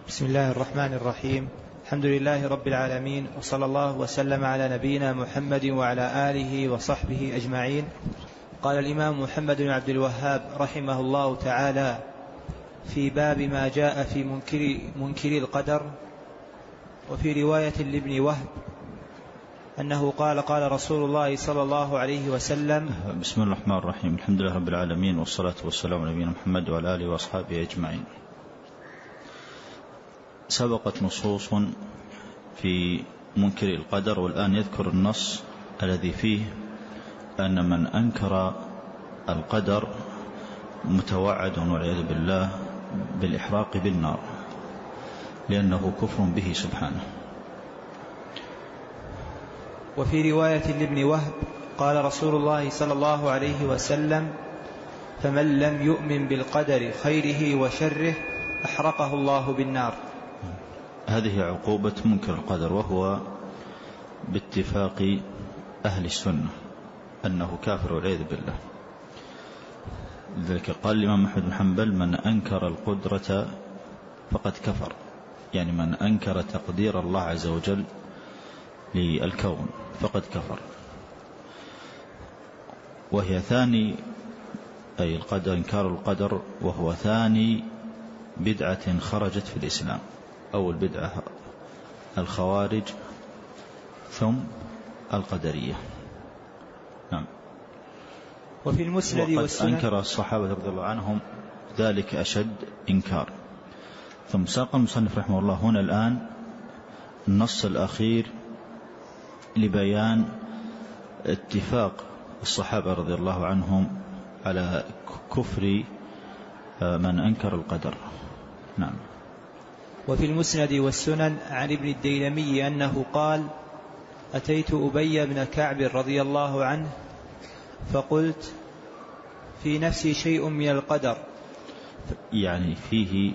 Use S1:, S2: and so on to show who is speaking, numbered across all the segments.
S1: بسم الله الرحمن الرحيم. الحمد لله رب العالمين، وصلى الله وسلم على نبينا محمد وعلى آله وصحبه أجمعين. قال الإمام محمد بن عبد الوهاب رحمه الله تعالى في باب ما جاء في منكر القدر. وفي رواية لابن وهب أنه قال قال رسول الله صلى الله عليه وسلم.
S2: بسم الله الرحمن الرحيم. الحمد لله رب العالمين، والصلاة والسلام على نبينا محمد وعلى آله وأصحابه أجمعين. سبقت نصوص في منكر القدر، والآن يذكر النص الذي فيه أن من أنكر القدر متوعد والعياذ بالله بالإحراق بالنار، لأنه كفر به سبحانه.
S1: وفي رواية لابن وهب قال رسول الله صلى الله عليه وسلم: فمن لم يؤمن بالقدر خيره وشره أحرقه الله بالنار.
S2: هذه عقوبة منكر القدر، وهو باتفاق أهل السنة أنه كافر والعياذ بالله. لذلك قال الإمام أحمد بن حنبل: من أنكر القدرة فقد كفر، يعني من أنكر تقدير الله عز وجل للكون فقد كفر. وهي ثاني، أي القدر، إنكار القدر، وهو ثاني بدعة خرجت في الإسلام. أول بدعة الخوارج، ثم القدرية. نعم.
S1: وفي المسند والسنن
S2: أنكر الصحابة رضي الله عنهم ذلك أشد إنكار. ثم ساق المصنف رحمه الله هنا الآن النص الأخير لبيان اتفاق الصحابة رضي الله عنهم على كفر من أنكر القدر. نعم.
S1: وفي المسند والسنن عن ابن الديلمي أنه قال: أتيت أبي بن كعب رضي الله عنه فقلت: في نفسي شيء من القدر.
S2: يعني فيه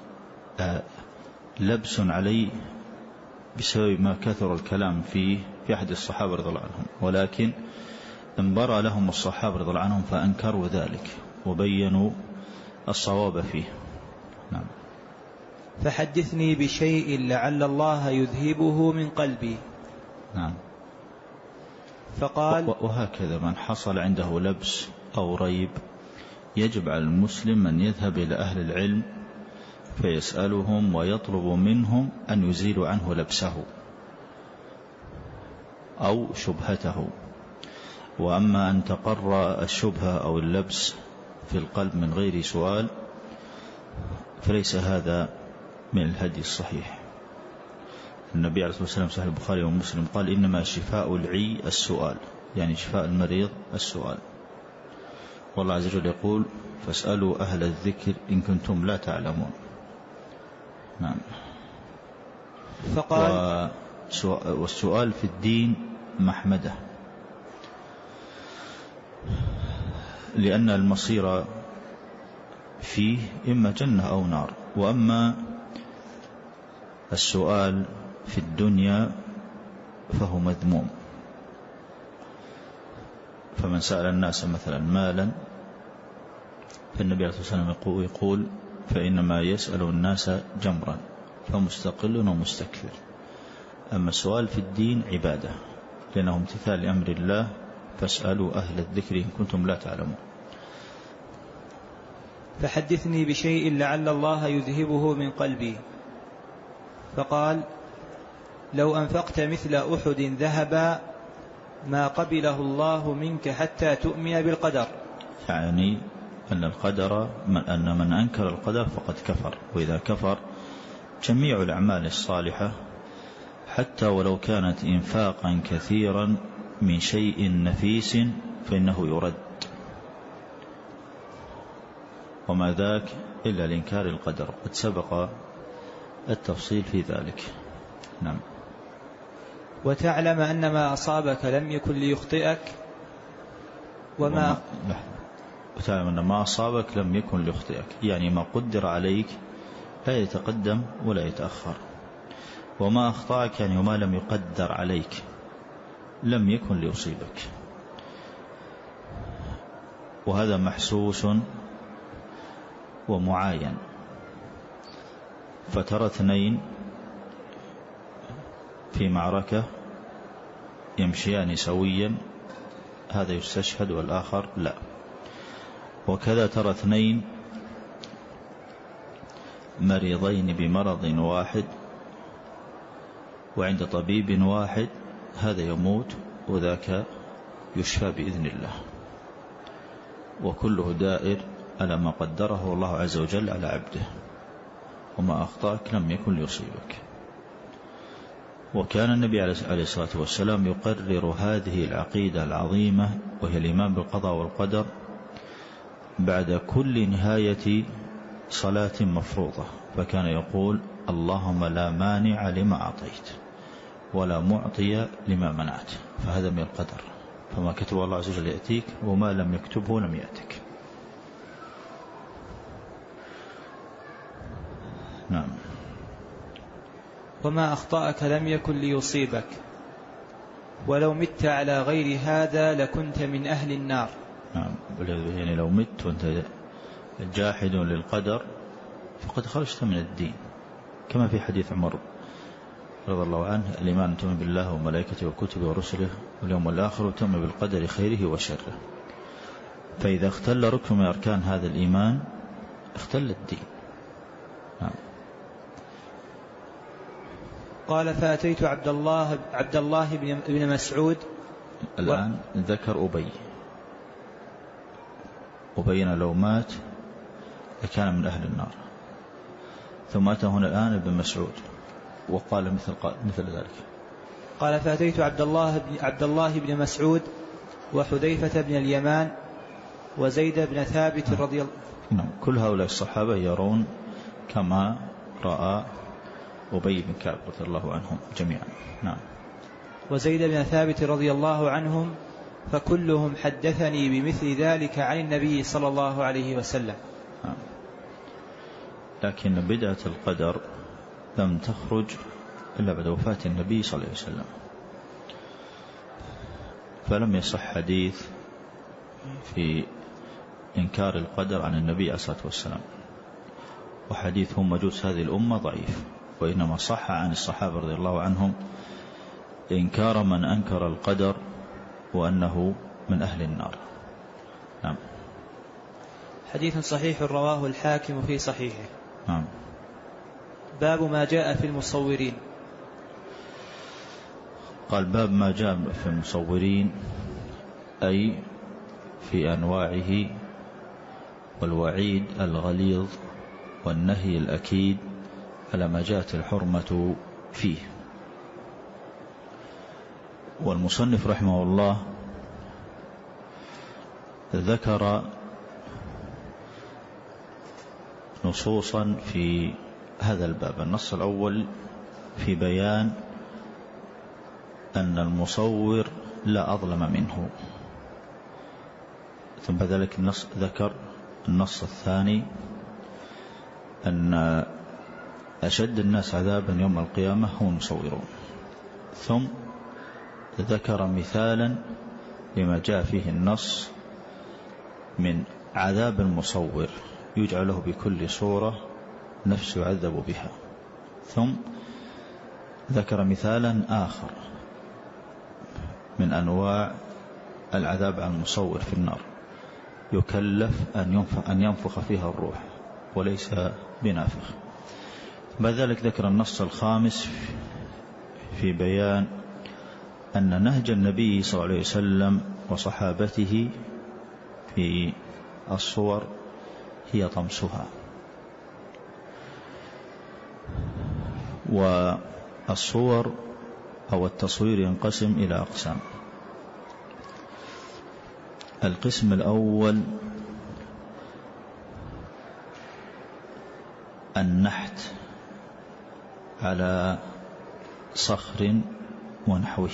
S2: لبس عليه بسبب ما كثر الكلام فيه في أحد الصحابة رضي الله عنهم، ولكن انبرى لهم الصحابة رضي الله عنهم فأنكروا ذلك وبينوا الصواب فيه. نعم.
S1: فحدثني بشيء لعل الله يذهبه من قلبي.
S2: نعم.
S1: فقال:
S2: وهكذا من حصل عنده لبس أو ريب يجب على المسلم أن يذهب إلى أهل العلم فيسألهم ويطلب منهم أن يزيلوا عنه لبسه أو شبهته. وأما أن تقر الشبهة أو اللبس في القلب من غير سؤال فليس هذا من الهدي الصحيح. النبي عليه الصلاة والسلام صحيح البخاري ومسلم قال: إنما شفاء العي السؤال، يعني شفاء المريض السؤال. والله عز وجل يقول: فاسألوا أهل الذكر إن كنتم لا تعلمون. نعم.
S1: فقال:
S2: والسؤال في الدين محمده، لأن المصير فيه إما جنة أو نار. وأما السؤال في الدنيا فهو مذموم. فمن سأل الناس مثلا مالا فالنبي عليه الصلاة والسلام يقول: فإنما يسأل الناس جمرا فمستقل ومستكثر. أما السؤال في الدين عبادة، لأنه امتثال لأمر الله: فاسألوا أهل الذكر إن كنتم لا تعلمون.
S1: فحدثني بشيء لعل الله يذهبه من قلبي. فقال: لو أنفقت مثل أحد ذهبا ما قبله الله منك حتى تؤمن بالقدر.
S2: يعني أن من أنكر القدر فقد كفر. وإذا كفر جميع الأعمال الصالحة حتى ولو كانت إنفاقا كثيرا من شيء نفيس فإنه يرد، وما ذاك إلا لإنكار القدر. قد سبق التفصيل في ذلك. نعم.
S1: وتعلم أن ما أصابك لم يكن ليخطئك
S2: وتعلم أن ما أصابك لم يكن ليخطئك، يعني ما قدر عليك لا يتقدم ولا يتأخر. وما أخطأك يعني وما لم يقدر عليك لم يكن ليصيبك. وهذا محسوس ومعاين. فترى اثنين في معركة يمشيان سويا، هذا يستشهد والآخر لا. وكذا ترى اثنين مريضين بمرض واحد وعند طبيب واحد، هذا يموت وذاك يشفى بإذن الله، وكله دائر على ما قدره الله عز وجل على عبده، وما أخطأك لم يكن ليصيبك. وكان النبي عليه الصلاة والسلام يقرر هذه العقيدة العظيمة، وهي الإيمان بالقضاء والقدر، بعد كل نهاية صلاة مفروضة، فكان يقول: اللهم لا مانع لما أعطيت ولا معطي لما منعت. فهذا من القدر، فما كتب الله عز وجل يأتيك، وما لم يكتبه لم يأتك. نعم.
S1: وما أخطأك لم يكن ليصيبك، ولو مت على غير هذا لكنت من أهل النار.
S2: نعم، يعني لو مت وأنت جاحد للقدر فقد خرجت من الدين، كما في حديث عمر رضي الله عنه: الإيمان أن تؤمن بالله وملائكته وكتبه ورسله واليوم الآخر وتؤمن بالقدر خيره وشره. فإذا اختل ركن من أركان هذا الإيمان اختل الدين. نعم.
S1: قال: فأتيت عبد الله بن مسعود.
S2: الآن ذكر أبين لو مات لكان من أهل النار، ثم أتى هنا الآن ابن مسعود وقال مثل ذلك.
S1: قال: فأتيت عبد الله بن مسعود وحذيفة بن اليمان وزيد بن ثابت رضي الله عنه.
S2: نعم. كل هؤلاء الصحابة يرون كما رأى أبي بن كعب رضي الله عنهم جميعا. نعم.
S1: وزيد بن ثابت رضي الله عنهم، فكلهم حدثني بمثل ذلك عن النبي صلى الله عليه وسلم.
S2: نعم. لكن بدعة القدر لم تخرج إلا بعد وفاة النبي صلى الله عليه وسلم، فلم يصح حديث في إنكار القدر عن النبي عليه الصلاة والسلام، وحديث هم مجوس هذه الأمة ضعيف، وإنما صح عن الصحابة رضي الله عنهم إنكار من أنكر القدر وأنه من أهل النار. نعم.
S1: حديث صحيح رواه الحاكم في صحيحه.
S2: نعم.
S1: باب ما جاء في المصورين.
S2: قال: باب ما جاء في المصورين، أي في أنواعه والوعيد الغليظ والنهي الأكيد على ما جاءت الحرمة فيه. والمصنف رحمه الله ذكر نصوصا في هذا الباب. النص الأول في بيان أن المصور لا أظلم منه، ثم ذلك النص ذكر النص الثاني أن أشد الناس عذابا يوم القيامة هم المصورون، ثم ذكر مثالا لما جاء فيه النص من عذاب المصور، يجعل له بكل صورة نفس يعذب بها، ثم ذكر مثالا آخر من أنواع العذاب على المصور في النار، يكلف أن ينفخ فيها الروح وليس بنافخ. بعد ذلك ذكر النص الخامس في بيان أن نهج النبي صلى الله عليه وسلم وصحابته في الصور هي طمسها. والصور أو التصوير ينقسم إلى أقسام. القسم الأول النحت على صخر ونحوه،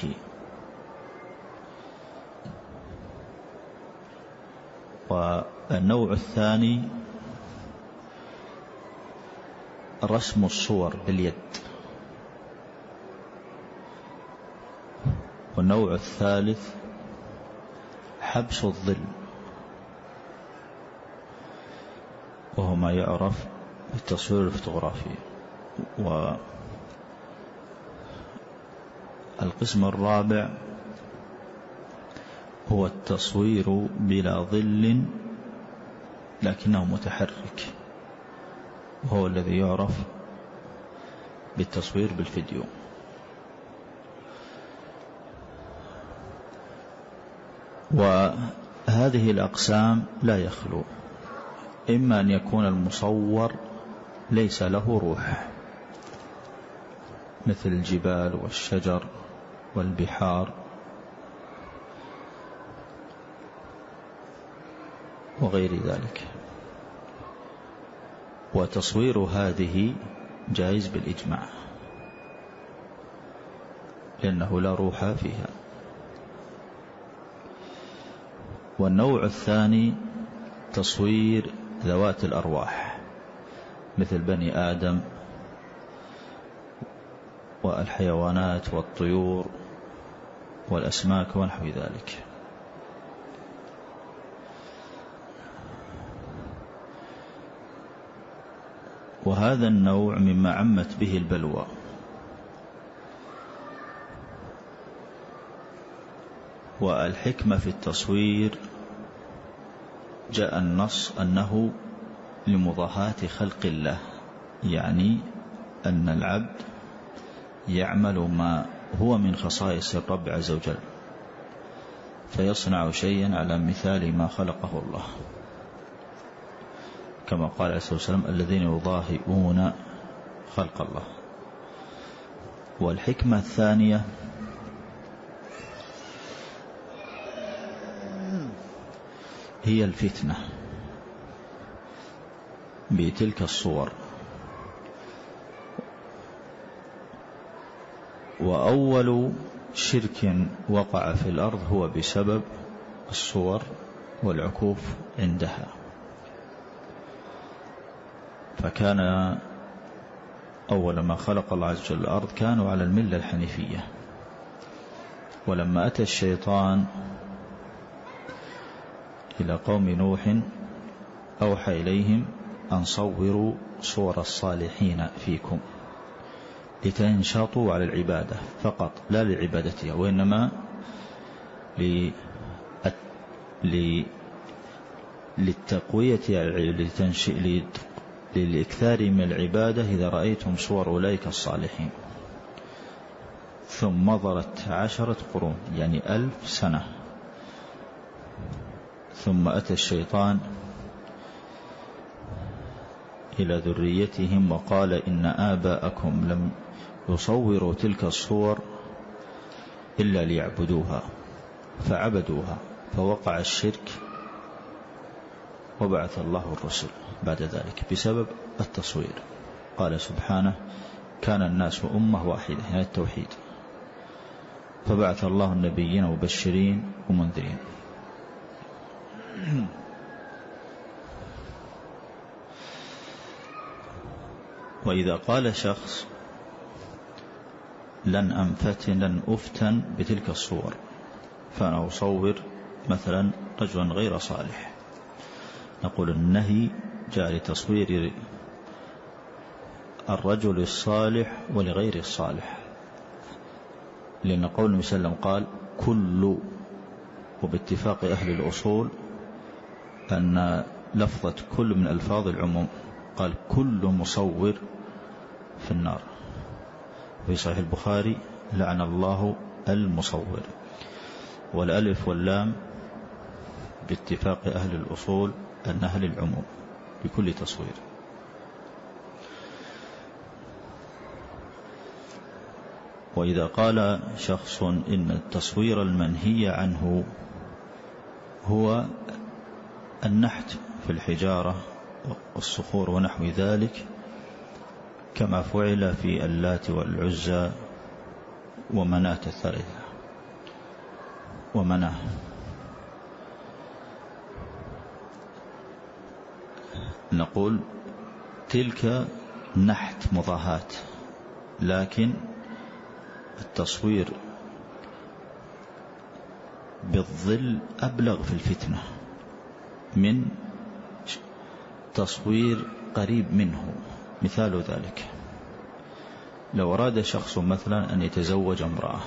S2: والنوع الثاني رسم الصور باليد، والنوع الثالث حبس الظل، وهو ما يعرف بالتصوير الفوتوغرافي. والقسم الرابع هو التصوير بلا ظل لكنه متحرك، وهو الذي يعرف بالتصوير بالفيديو. وهذه الأقسام لا يخلو إما أن يكون المصور ليس له روح، مثل الجبال والشجر والبحار وغير ذلك، وتصوير هذه جائز بالإجماع لأنه لا روح فيها. والنوع الثاني تصوير ذوات الأرواح مثل بني آدم والحيوانات والطيور والأسماك ونحو ذلك. وهذا النوع مما عمت به البلوى، والحكمة في التصوير جاء النص أنه لمضاهاة خلق الله، يعني أن العبد يعمل ما هو من خصائص الرب عز وجل، فيصنع شيئا على مثال ما خلقه الله، كما قال عليه الصلاة والسلام الذين يضاهئون خلق الله. والحكمة الثانية هي الفتنة بتلك الصور. وأول شرك وقع في الأرض هو بسبب الصور والعكوف عندها، فكان أول ما خلق الله عز وجل الأرض كانوا على الملة الحنيفية، ولما أتى الشيطان إلى قوم نوح أوحى إليهم أن صوروا صور الصالحين فيكم لتنشطوا على العبادة فقط، لا لعبادتها، وإنما للتقوية للإكثار من العبادة إذا رأيتم صور أولئك الصالحين. ثم مضت 10 قرون يعني 1000 سنة، ثم أتى الشيطان إلى ذريتهم وقال إن آباءكم لم يصوروا تلك الصور إلا ليعبدوها، فعبدوها فوقع الشرك، وبعث الله الرسل بعد ذلك بسبب التصوير. قال سبحانه كان الناس أمة واحدة، يعني التوحيد، فبعث الله النبيين مبشرين ومنذرين. وإذا قال شخص لن أفتن بتلك الصور، فأنا أصور مثلا رجلا غير صالح، نقول النهي جاء لتصوير الرجل الصالح ولغير الصالح، لأن قول النبي صلى الله عليه وسلم قال كل، وباتفاق أهل الأصول أن لفظة كل من ألفاظ العموم، قال كل مصور في النار. في صحيح البخاري لعن الله المصور، والألف واللام باتفاق أهل الأصول أنها للعموم بكل تصوير. وإذا قال شخص إن التصوير المنهي عنه هو النحت في الحجارة والصخور ونحو ذلك، كما فعل في اللات والعزى ومناة الثالثة ومناه، نقول تلك نحت مضاهاة، لكن التصوير بالظل أبلغ في الفتنة من تصوير قريب منه. مثال ذلك لو أراد شخص مثلا أن يتزوج امرأة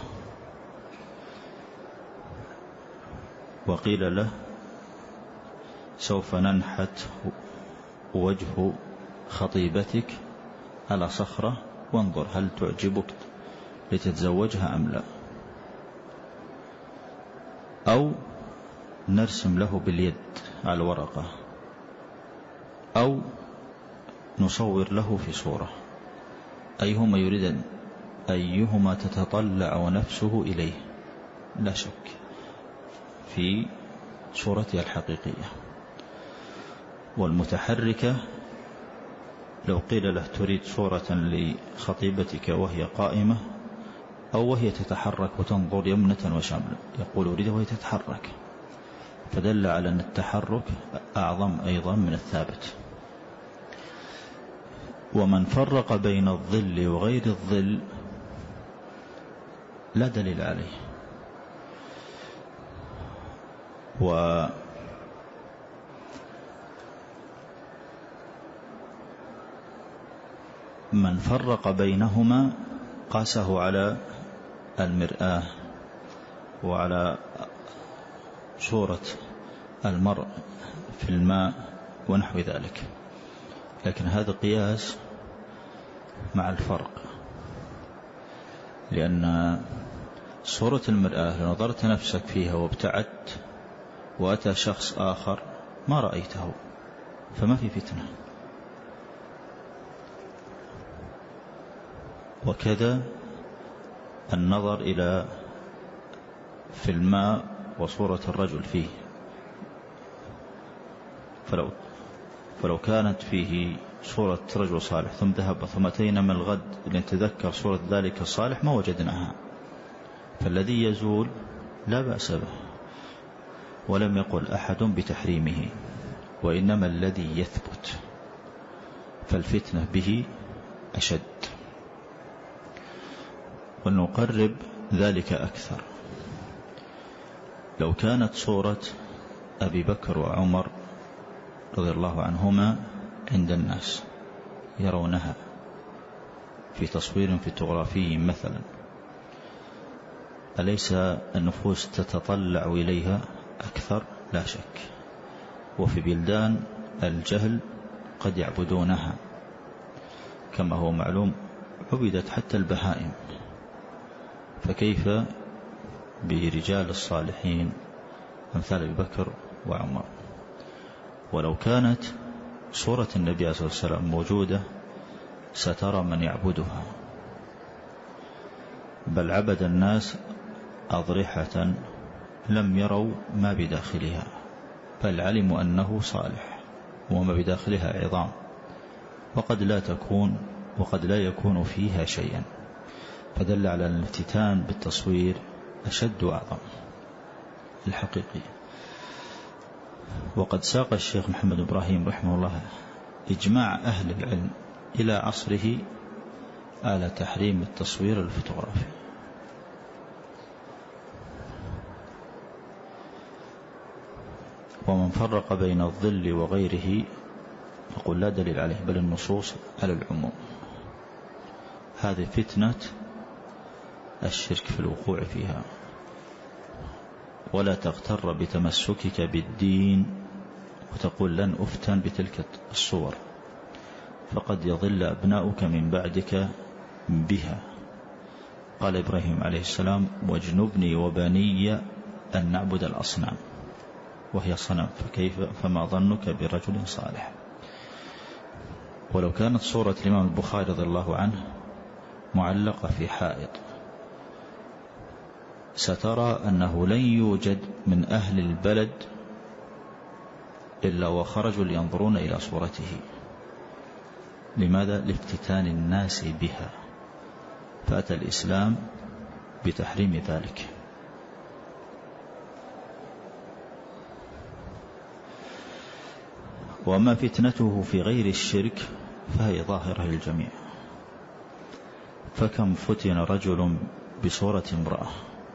S2: وقيل له سوف ننحت وجه خطيبتك على صخرة وانظر هل تعجبك لتتزوجها أم لا، أو نرسم له باليد على الورقة، أو نصور له في صورة، أيهما يريد أيهما تتطلع نفسه إليه؟ لا شك في صورتها الحقيقية. والمتحركة لو قيل له تريد صورة لخطيبتك وهي قائمة أو وهي تتحرك وتنظر يمنة وشمال، يقول أريد وهي تتحرك، فدل على أن التحرك أعظم أيضا من الثابت. ومن فرق بين الظل وغير الظل لا دليل عليه. ومن فرق بينهما قاسه على المرآة وعلى صورة المرء في الماء ونحو ذلك، لكن هذا قياس مع الفرق، لأن صورة المرآة لو نظرت نفسك فيها وابتعدت وأتى شخص آخر ما رأيته فما في فتنة. وكذا النظر إلى في الماء وصورة الرجل فيه، فلو كانت فيه صورة رجل صالح ثم ذهب ثم أتينا من الغد لنتذكر صورة ذلك الصالح ما وجدناها، فالذي يزول لا بأس به، ولم يقل أحد بتحريمه، وإنما الذي يثبت فالفتنة به أشد. ونقرب ذلك أكثر، لو كانت صورة أبي بكر وعمر رضي الله عنهما عند الناس يرونها في تصوير فوتوغرافي مثلا، أليس النفوس تتطلع إليها أكثر؟ لا شك. وفي بلدان الجهل قد يعبدونها، كما هو معلوم عبدت حتى البهائم، فكيف برجال الصالحين أمثال أبي بكر وعمر؟ ولو كانت صورة النبي صلى الله عليه وسلم موجودة سترى من يعبدها، بل عبد الناس أضرحة لم يروا ما بداخلها، بل علموا أنه صالح وما بداخلها عظام، وقد لا تكون وقد لا يكون فيها شيئا، فدل على أن الافتتان بالتصوير أشد وأعظم الحقيقي. وقد ساق الشيخ محمد إبراهيم رحمه الله إجماع أهل العلم إلى عصره على تحريم التصوير الفوتوغرافي. ومن فرق بين الظل وغيره يقول لا دليل عليه، بل النصوص على العموم. هذه فتنة الشرك في الوقوع فيها. ولا تغتر بتمسكك بالدين وتقول لن أفتن بتلك الصور، فقد يضل أبناؤك من بعدك بها. قال إبراهيم عليه السلام واجنبني وبني أن نعبد الأصنام، وهي صنم، فما ظنك برجل صالح. ولو كانت صورة الإمام البخاري رضي الله عنه معلقة في حائط سترى أنه لن يوجد من أهل البلد إلا وخرجوا لينظرون إلى صورته. لماذا؟ لافتتان الناس بها، فأتى الإسلام بتحريم ذلك. وما فتنته في غير الشرك فهي ظاهرة للجميع. فكم فتن رجل بصورة امرأة،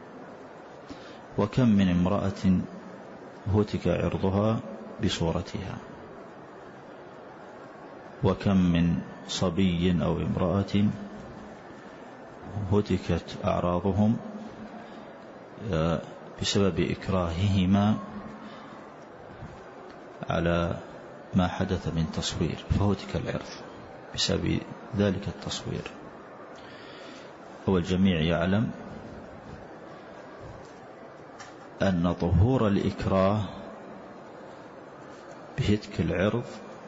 S2: وكم من امرأة هتك عرضها بصورتها، وكم من صبي أو امرأة هتكت أعراضهم بسبب إكراههما على ما حدث من تصوير، فهتك العرض بسبب ذلك التصوير. والجميع يعلم أن ظهور الإكراه بهتك العرض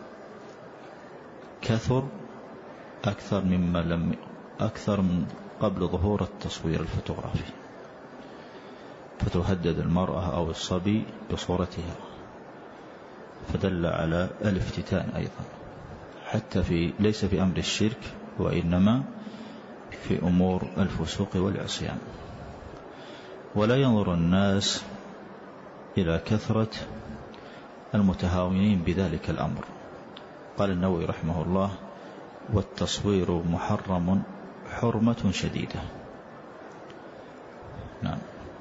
S2: كثر أكثر من قبل ظهور التصوير الفوتوغرافي، فتهدد المرأة أو الصبي بصورتها، فدل على الافتتان أيضا، حتى ليس في أمر الشرك، وإنما في أمور الفسوق والعصيان. ولا ينظر الناس إلى كثرة المتهاونين بذلك الأمر. قال النووي رحمه الله: والتصوير محرم حرمة شديدة. نعم.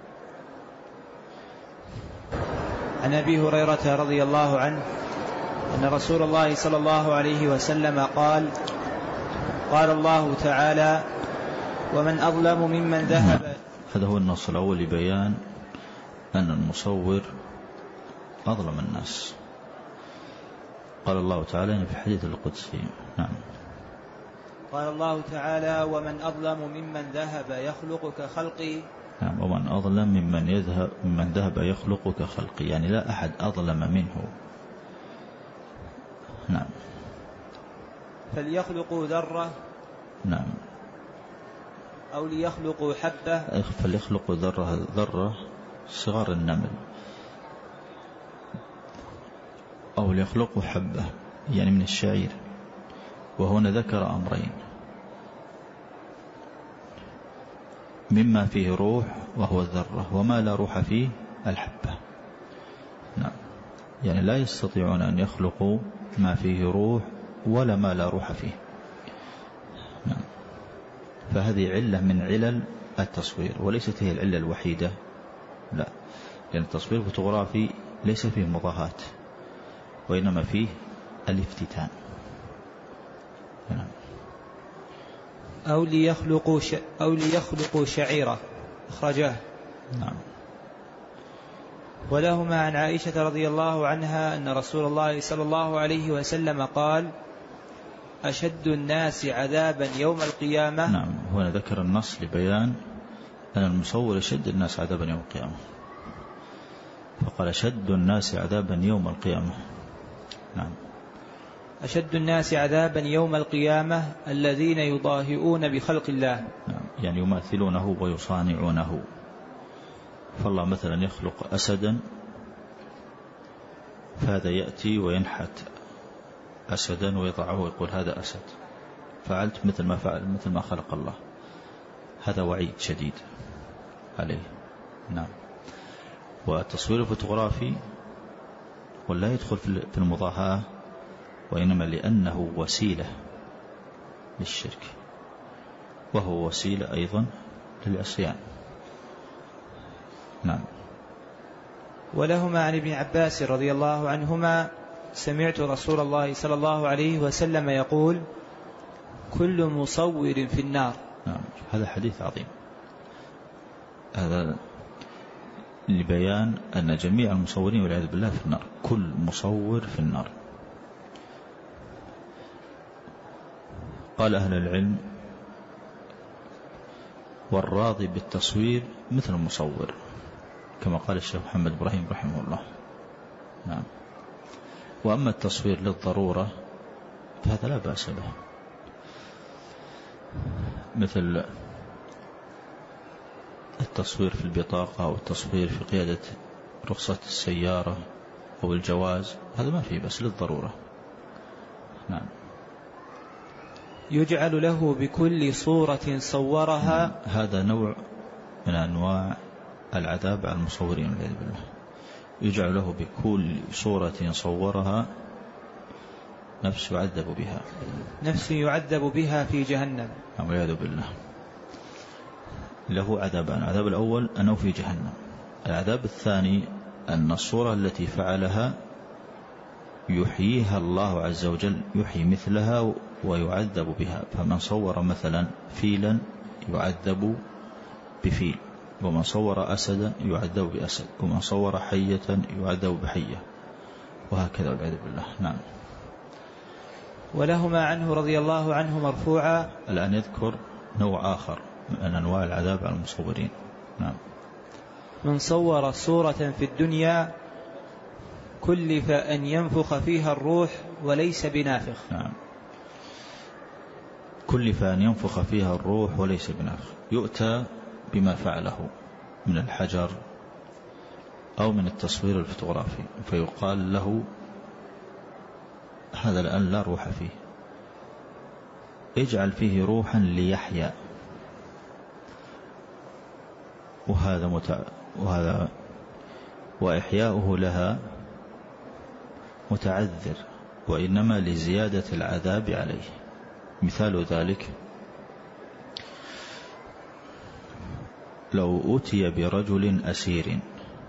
S1: عن أبي هريرة رضي الله عنه أن رسول الله صلى الله عليه وسلم قال: قال الله تعالى: ومن أظلم ممن ذهب.
S2: هذا هو النص الأول لبيان أن المصور أظلم الناس. قال الله تعالى في الحديث القدسي. نعم.
S1: قال الله تعالى: ومن أظلم ممن ذهب يخلق كخلقي.
S2: نعم. ومن أظلم ممن ذهب يخلق كخلقي، يعني لا أحد أظلم منه. نعم.
S1: فليخلقوا ذرة.
S2: نعم.
S1: أو ليخلقوا حبة.
S2: فليخلقوا ذرة صغار النمل، أو ليخلقوا حبة يعني من الشعير. وهنا ذكر أمرين: مما فيه روح وهو الذرة، وما لا روح فيه الحبة. نعم. يعني لا يستطيعون أن يخلقوا ما فيه روح ولا ما لا روح فيه. نعم. فهذه علة من علل التصوير، وليست هي العلة الوحيدة، لا، لأن التصوير الفوتوغرافي ليس فيه مضاهاة، وإنما فيه الافتتان. نعم.
S1: أو ليخلقوا شعيرة، أخرجاه.
S2: نعم.
S1: ولهما عن عائشة رضي الله عنها أن رسول الله صلى الله عليه وسلم قال: أشد الناس عذابا يوم القيامة.
S2: نعم. هنا ذكر النص لبيان أن المصور أشد الناس عذابا يوم القيامة، فقال: أشد الناس عذابا يوم القيامة. نعم.
S1: أشد الناس عذابا يوم القيامة الذين يضاهئون بخلق الله.
S2: نعم. يعني يماثلونه ويصانعونه. فالله مثلا يخلق أسدا، فهذا يأتي وينحت أسدا ويضعه ويقول: هذا أسد، فعلت مثل ما فعل، مثل ما خلق الله. هذا وعيد شديد عليه. نعم. والتصوير الفوتوغرافي ولا يدخل في المضاهاة، وإنما لأنه وسيلة للشرك، وهو وسيلة أيضا للعصيان. نعم.
S1: ولهما عن ابن عباس رضي الله عنهما: سمعت رسول الله صلى الله عليه وسلم يقول: كل مصور في النار.
S2: نعم. هذا حديث عظيم، هذا لبيان أن جميع المصورين والعياذ بالله في النار، كل مصور في النار. قال أهل العلم: والراضي بالتصوير مثل المصور، كما قال الشيخ محمد إبراهيم رحمه الله. نعم. وأما التصوير للضرورة فهذا لا بأس به، مثل التصوير في البطاقة أو التصوير في قيادة رخصة السيارة أو الجواز، هذا ما فيه بس للضرورة. نعم.
S1: يجعل له بكل صورة صورها.
S2: هذا نوع من أنواع العذاب على المصورين والعياذ بالله. يجعل له بكل صورة صورها نفس يعذب بها،
S1: نفس يعذب بها في جهنم
S2: والعياذ بالله. له عذابان: العذاب الأول أنه في جهنم، العذاب الثاني أن الصورة التي فعلها يحييها الله عز وجل، يحيي مثلها ويعذب بها. فمن صور مثلا فيلا يعذب بفيل، ومن صور أسدا يعذب بأسد، ومن صور حية يعذب بحية، وهكذا والعياذ بالله. نعم.
S1: ولهما عنه رضي الله عنه مرفوعا.
S2: الآن يذكر نوع آخر من أنواع العذاب على المصورين. نعم.
S1: من صور صورة في الدنيا كلف أن ينفخ فيها الروح وليس بنافخ.
S2: نعم. كلف أن ينفخ فيها الروح وليس بنافخ. يؤتى بما فعله من الحجر أو من التصوير الفوتوغرافي فيقال له هذا الآن لا روح فيه، اجعل فيه روحا ليحيا، وهذا وإحياؤه لها متعذر، وإنما لزيادة العذاب عليه. مثال ذلك لو أتي برجل أسير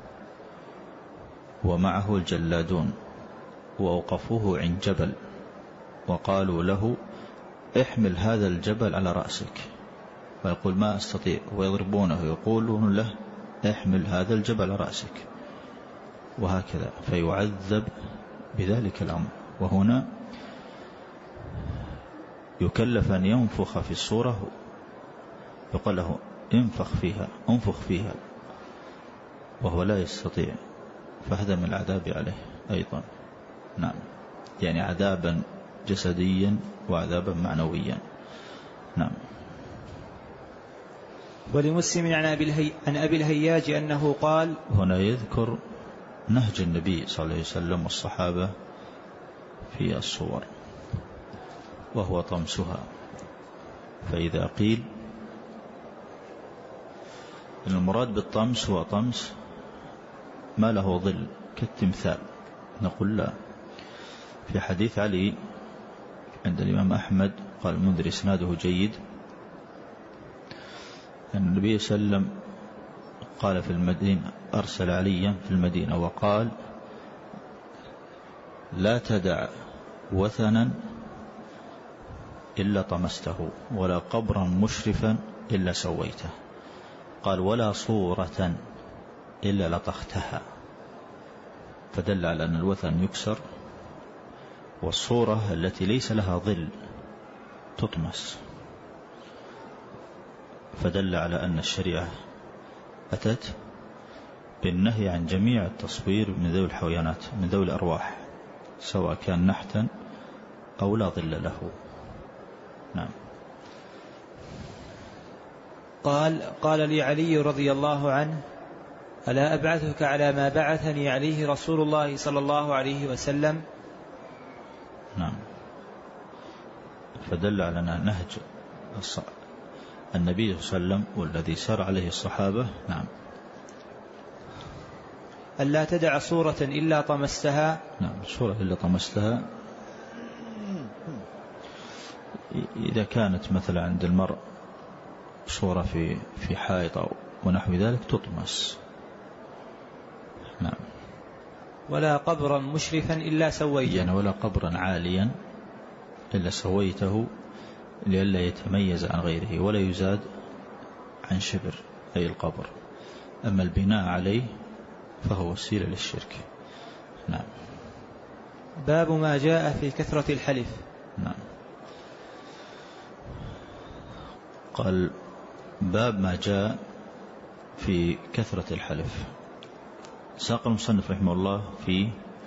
S2: ومعه الجلادون وأوقفوه عند جبل وقالوا له احمل هذا الجبل على رأسك، ويقول ما أستطيع، ويضربونه يقولون له احمل هذا الجبل على رأسك، وهكذا، فيعذب بذلك الأمر. وهنا يكلف أن ينفخ في الصورة، يقول له انفخ فيها وهو لا يستطيع، فهذا من العذاب عليه أيضا. نعم. يعني عذابا جسديا وعذابا معنويا. نعم.
S1: ولمسلم عن أبي الهياج أنه قال.
S2: هنا يذكر نهج النبي صلى الله عليه وسلم والصحابة في الصور، وهو طمسها. فإذا قيل إن المراد بالطمس هو طمس ما له ظل كالتمثال، نقول لا. في حديث علي عند الإمام أحمد قال المنذر إسناده جيد أن النبي صلى الله عليه وسلم قال في المدينة، أرسل عليا في المدينة وقال لا تدع وثنا إلا طمسته، ولا قبرا مشرفا إلا سويته، قال ولا صورة إلا لطختها، فدل على أن الوثن يكسر، والصورة التي ليس لها ظل تطمس، فدل على أن الشريعة أتت بالنهي عن جميع التصوير من ذوي الحيوانات، من ذوي الأرواح، سواء كان نحتا أو لا ظل له. نعم.
S1: قال لي علي رضي الله عنه ألا أبعثك على ما بعثني عليه رسول الله صلى الله عليه وسلم.
S2: نعم. فدل على نهج النبي صلى الله عليه وسلم والذي سار عليه الصحابة. نعم.
S1: ألا تدع صورة إلا طمستها.
S2: نعم. صورة إلا طمستها إذا كانت مثلا عند المرء صورة في حائط أو ونحو ذلك تطمس. نعم.
S1: ولا قبرا مشرفا إلا سويته،
S2: يعني ولا قبرا عاليا إلا سويته لئلا يتميز عن غيره ولا يزاد عن شبر أي القبر. أما البناء عليه فهو وسيلة للشرك. نعم.
S1: باب ما جاء في كثرة الحلف.
S2: نعم. قال باب ما جاء في كثرة الحلف. ساق المصنف رحمه الله في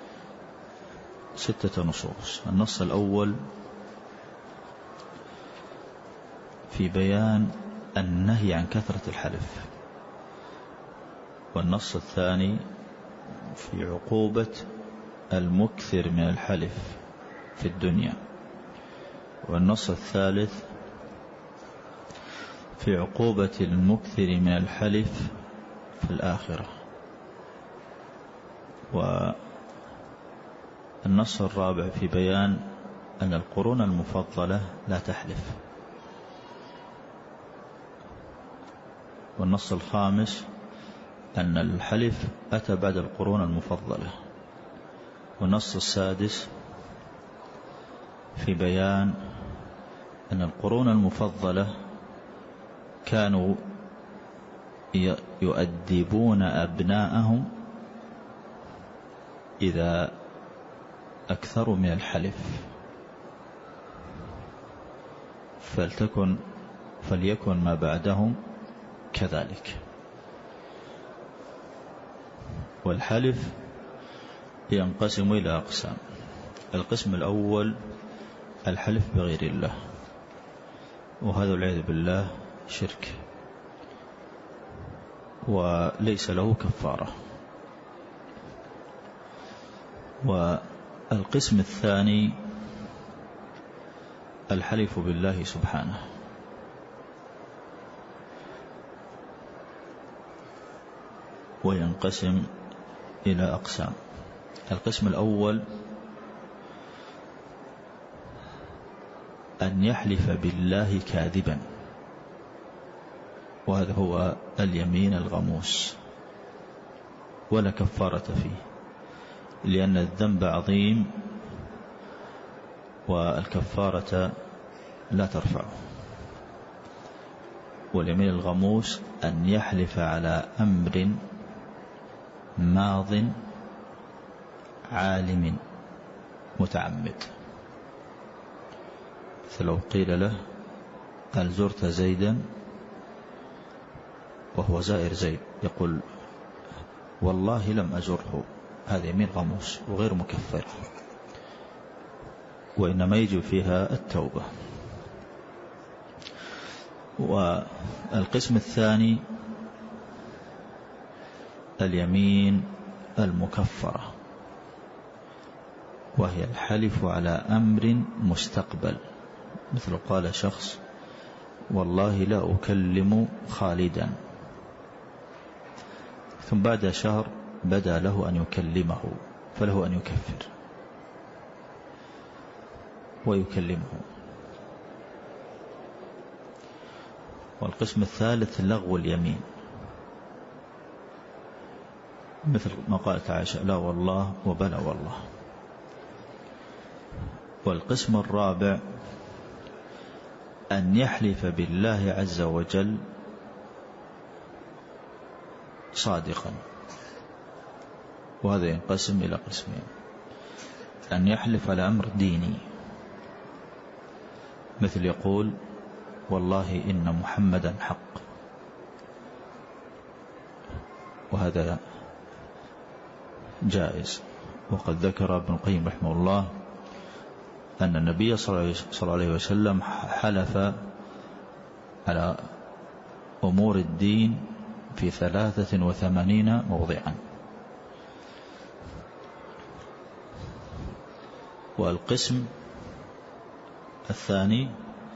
S2: 6 نصوص. النص الأول في بيان النهي عن كثرة الحلف، والنص الثاني في عقوبة المكثر من الحلف في الدنيا، والنص الثالث في عقوبة المكثر من الحلف في الآخرة، والنص الرابع في بيان أن القرون المفضلة لا تحلف، والنص الخامس أن الحلف أتى بعد القرون المفضلة، والنص السادس في بيان أن القرون المفضلة كانوا يؤدبون أبناءهم إذا أكثروا من الحلف، فليكن ما بعدهم كذلك. والحلف ينقسم إلى أقسام. القسم الأول الحلف بغير الله، وهذا والعياذ بالله شرك وليس له كفارة. والقسم الثاني الحلف بالله سبحانه، وينقسم إلى أقسام. القسم الأول أن يحلف بالله كاذبا، وهذا هو اليمين الغموس ولا كفارة فيه، لأن الذنب عظيم والكفارة لا ترفعه. واليمين الغموس أن يحلف على أمر ماض عالم متعمد، فلو قيل له هل زرت زيدا وهو زائر زيد، يقول والله لم أزره، هذا يمين غموس وغير مكفر، وإنما يجب فيها التوبة. والقسم الثاني اليمين المكفرة، وهي الحلف على أمر مستقبل، مثل قال شخص والله لا أكلم خالدا، ثم بعد شهر بدا له أن يكلمه، فله أن يكفر ويكلمه. والقسم الثالث لغو اليمين، مثل ما قالت عائشة لا والله وبلا والله. والقسم الرابع أن يحلف بالله عز وجل صادقا، وهذا ينقسم إلى قسمين: أن يحلف على أمر ديني، مثل يقول والله إن محمدا حق، وهذا جائز. وقد ذكر ابن القيم رحمه الله أن النبي صلى الله عليه وسلم حلف على أمور الدين في 83 موضعا. والقسم الثاني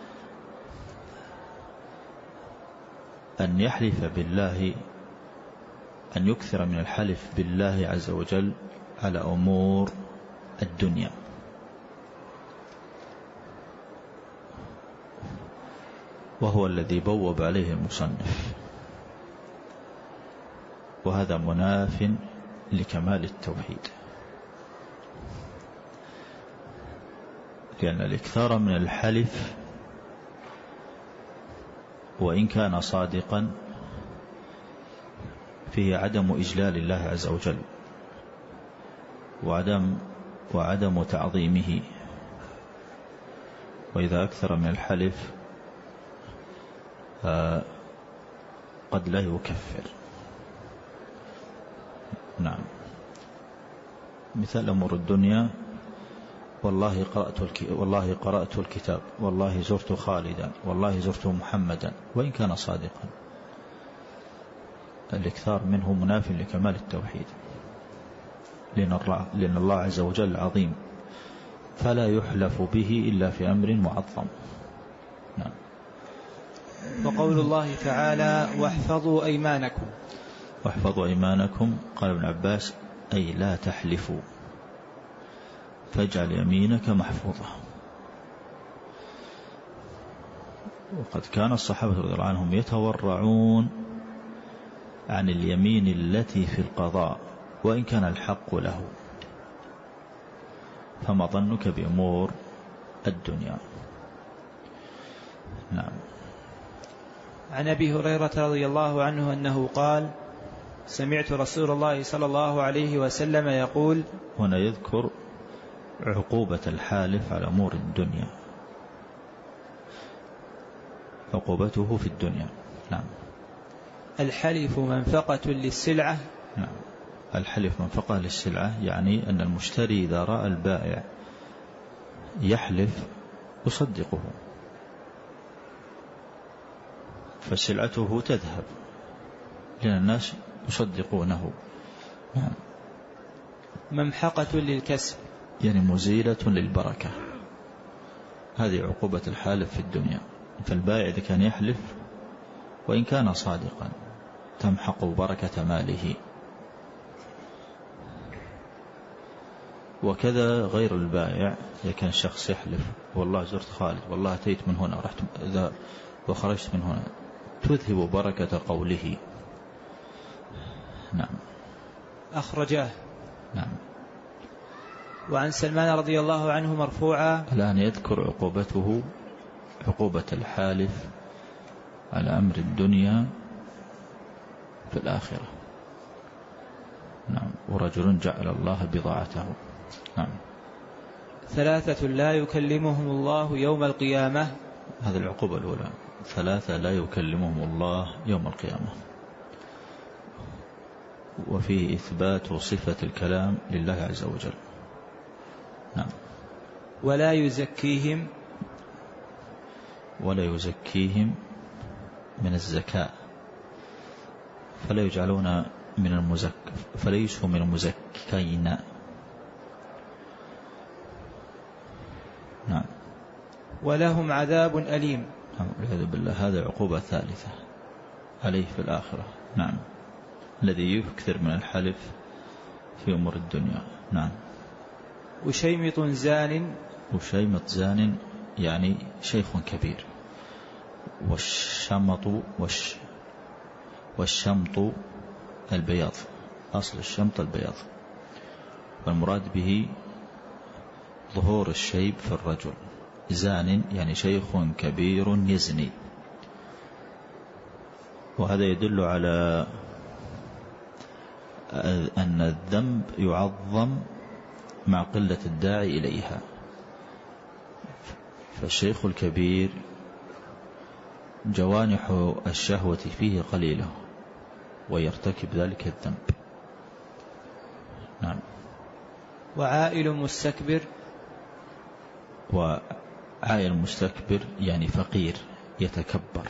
S2: أن يحلف بالله، أن يكثر من الحلف بالله عز وجل على أمور الدنيا، وهو الذي بوب عليه المصنف، وهذا مناف لكمال التوحيد، لأن الإكثار من الحلف وإن كان صادقا فيه عدم إجلال الله عز وجل وعدم تعظيمه. وإذا أكثر من الحلف قد لا يكفر. نعم، مثال أمور الدنيا: والله قرأت الكتاب، والله زرت خالدا، والله زرت محمدا، وإن كان صادقا. الإكثار منه مناف لكمال التوحيد، لأن الله عز وجل عظيم فلا يحلف به إلا في أمر معظم. نعم.
S1: وقول الله تعالى واحفظوا أيمانكم،
S2: واحفظوا أيمانكم، قال ابن عباس أي لا تحلفوا، فاجعل يمينك محفوظة. وقد كان الصحابة رضي الله عنهم يتورعون عن اليمين التي في القضاء وإن كان الحق له، فما ظنك بأمور الدنيا. نعم.
S1: عن أبي هريرة رضي الله عنه أنه قال: سمعت رسول الله صلى الله عليه وسلم يقول.
S2: هنا يذكر عقوبة الحالف على أمور الدنيا، عقوبته في الدنيا. نعم.
S1: الحلف منفقة للسلعة.
S2: نعم. الحلف منفقة للسلعة يعني أن المشتري إذا رأى البائع يحلف يصدقه فسلعته تذهب لأن الناس يصدقونه. نعم.
S1: ممحقة للكسب
S2: يعني مزيلة للبركة. هذه عقوبة الحالف في الدنيا. فالبائع إذا كان يحلف وإن كان صادقا تمحق بركة ماله. وكذا غير البائع إذا كان شخص يحلف: والله زرت خالد، والله أتيت من هنا، رحت إذا وخرجت من هنا، تذهب بركة قوله. نعم.
S1: أخرجاه.
S2: نعم.
S1: وعن سلمان رضي الله عنه مرفوعا.
S2: الآن يذكر عقوبته، عقوبة الحالف على أمر الدنيا في الآخرة. نعم. ورجل جعل الله بضاعته. نعم.
S1: 3 لا يكلمهم الله يوم القيامة.
S2: هذه العقوبة الأولى. 3 لا يكلمهم الله يوم القيامة، وفيه إثبات صفة الكلام لله عز وجل. نعم.
S1: ولا يزكيهم.
S2: ولا يزكيهم من الزكاة، فلا يجعلون من فليسوا من المزكين. نعم.
S1: ولهم عذاب أليم.
S2: نعم. والعياذ بالله. هذا عقوبة ثالثة عليه في الآخرة. نعم. الذي يكثر من الحلف في أمور الدنيا. نعم.
S1: وشيمط زان.
S2: وشيمط زان يعني شيخ كبير. والشمط البياض، أصل الشمط البياض، والمراد به ظهور الشيب في الرجل. زان يعني شيخ كبير يزني. وهذا يدل على أن الذنب يعظم مع قلة الداعي إليها. فالشيخ الكبير جوانح الشهوة فيه قليلة ويرتكب ذلك الذنب. نعم.
S1: وعائل مستكبر.
S2: وعائل مستكبر يعني فقير يتكبر،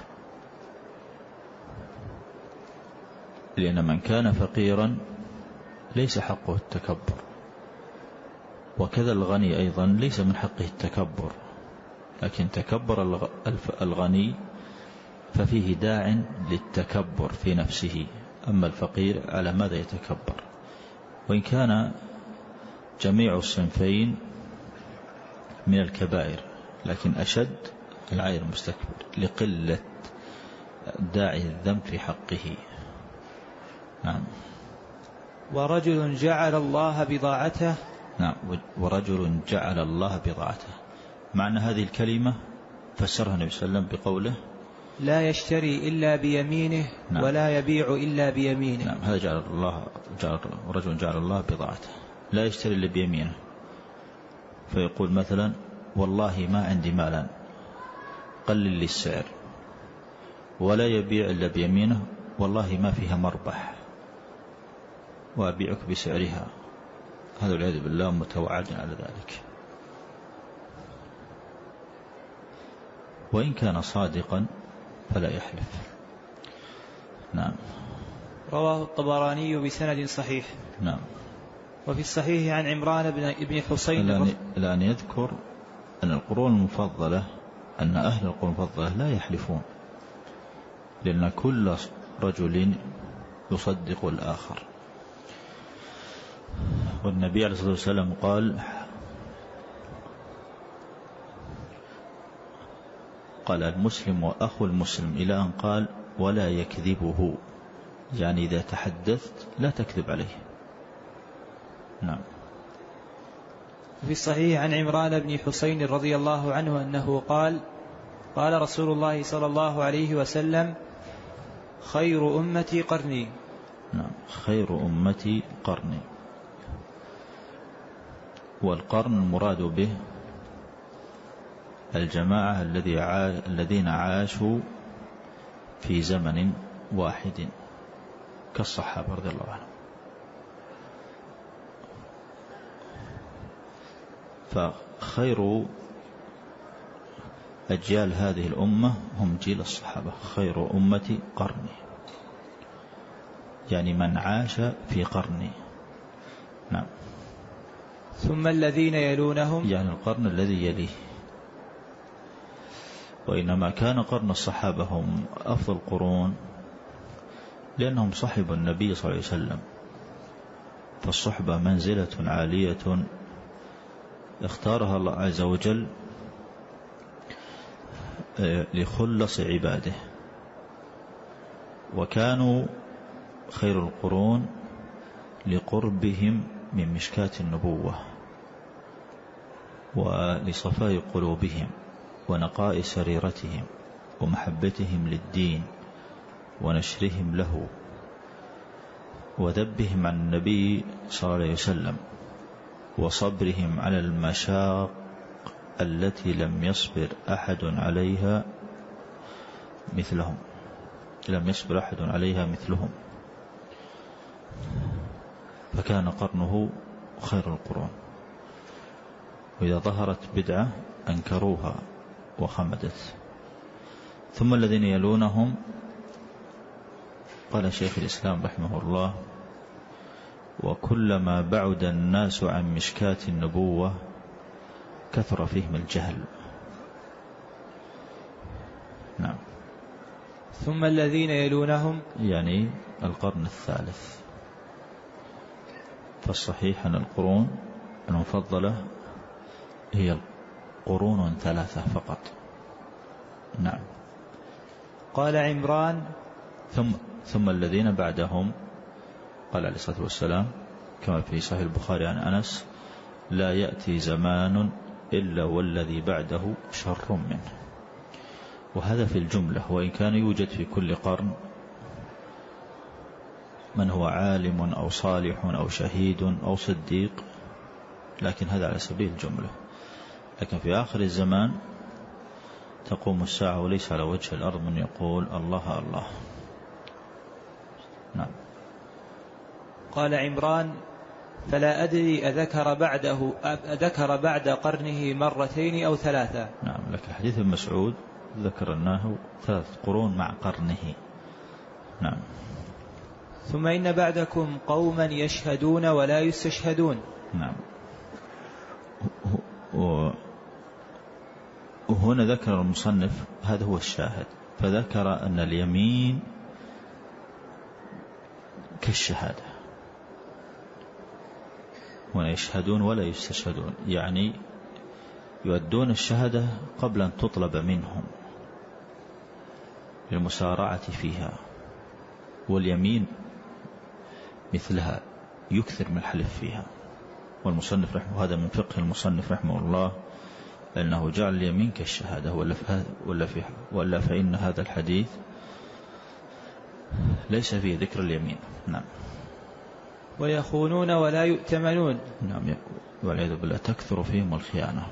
S2: لأن من كان فقيرا ليس حقه التكبر، وكذا الغني أيضا ليس من حقه التكبر، لكن تكبر الغني ففيه داع للتكبر في نفسه. أما الفقير على ماذا يتكبر؟ وإن كان جميع الصنفين من الكبائر، لكن أشد العائل المستكبر لقلة داعي الذنب في حقه. نعم.
S1: ورجل جعل الله بضاعته.
S2: نعم. ورجل جعل الله بضاعته. معنى هذه الكلمة فسرها النبي صلى الله عليه وسلم بقوله:
S1: لا يشتري إلا بيمينه.
S2: نعم.
S1: ولا يبيع إلا بيمينه.
S2: نعم. هذا رجل جعل الله بضاعته، لا يشتري إلا بيمينه. فيقول مثلا: والله ما عندي مالا، قلل لي السعر. ولا يبيع إلا بيمينه: والله ما فيها مربح وأبيعك بسعرها. هذا والعياذ بالله متوعد على ذلك. وإن كان صادقا فلا يحلف. نعم.
S1: رواه الطبراني بسند صحيح.
S2: نعم.
S1: وفي الصحيح عن عمران بن حسين.
S2: الآن يذكر أن القرون المفضلة، أن أهل القرون المفضلة لا يحلفون، لأن كل رجل يصدق الآخر. والنبي عليه الصلاة والسلام قال المسلم وأخو المسلم، إلى أن قال: ولا يكذبه، يعني إذا تحدثت لا تكذب عليه. نعم.
S1: في الصحيح عن عمران بن حسين رضي الله عنه أنه قال: قال رسول الله صلى الله عليه وسلم: خير أمتي قرني.
S2: نعم، خير أمتي قرني. والقرن المراد به الجماعة الذين عاشوا في زمن واحد كالصحابة رضي الله عنهم. فخير أجيال هذه الأمة هم جيل الصحابة. خير أمتي قرني، يعني من عاش في قرني. نعم.
S1: ثم الذين يلونهم،
S2: يعني القرن الذي يليه. وإنما كان قرن الصحابة هم أفضل القرون لأنهم صحبوا النبي صلى الله عليه وسلم، فالصحبة منزلة عالية اختارها الله عز وجل لخلص عباده. وكانوا خير القرون لقربهم من مشكاة النبوة ولصفاء قلوبهم ونقاء سريرتهم ومحبتهم للدين ونشرهم له وذبهم عن النبي صلى الله عليه وسلم وصبرهم على المشاق التي لم يصبر أحد عليها مثلهم. فكان قرنه خير القرون. وإذا ظهرت بدعة أنكروها وخمدت. ثم الذين يلونهم، قال شيخ الإسلام رحمه الله: وكلما بعد الناس عن مشكاة النبوة كثر فيهم الجهل. نعم.
S1: ثم الذين يلونهم،
S2: يعني القرن الثالث. فالصحيح أن القرون المفضلة هي قرون ثلاثة فقط. نعم.
S1: قال عمران:
S2: ثم الذين بعدهم، قال عليه الصلاة والسلام كما في صحيح البخاري عن أنس: لا يأتي زمان إلا والذي بعده شر منه. وهذا في الجملة، وإن كان يوجد في كل قرن من هو عالم أو صالح أو شهيد أو صديق، لكن هذا على سبيل الجملة. لكن في آخر الزمان تقوم الساعة وليس على وجه الأرض من يقول الله الله. نعم.
S1: قال عمران: فلا أدري أذكر بعد قرنه مرتين أو ثلاثة.
S2: نعم. لكن حديث ابن مسعود ذكرناه 3 قرون مع قرنه. نعم.
S1: ثم إن بعدكم قوما يشهدون ولا يستشهدون.
S2: نعم. وهنا ذكر المصنف، هذا هو الشاهد، فذكر أن اليمين كالشهادة، هنا يشهدون ولا يستشهدون، يعني يؤدون الشهادة قبل أن تطلب منهم للمسارعة فيها. واليمين مثلها يكثر من الحلف فيها. والمصنف رحمه، هذا من فقه المصنف رحمه الله، أنه جعل اليمين كالشهادة، ولا فإن هذا الحديث ليس فيه ذكر اليمين. نعم.
S1: ويخونون ولا يؤتمنون.
S2: نعم. والعياذ بالله تكثر فيهم الخيانة.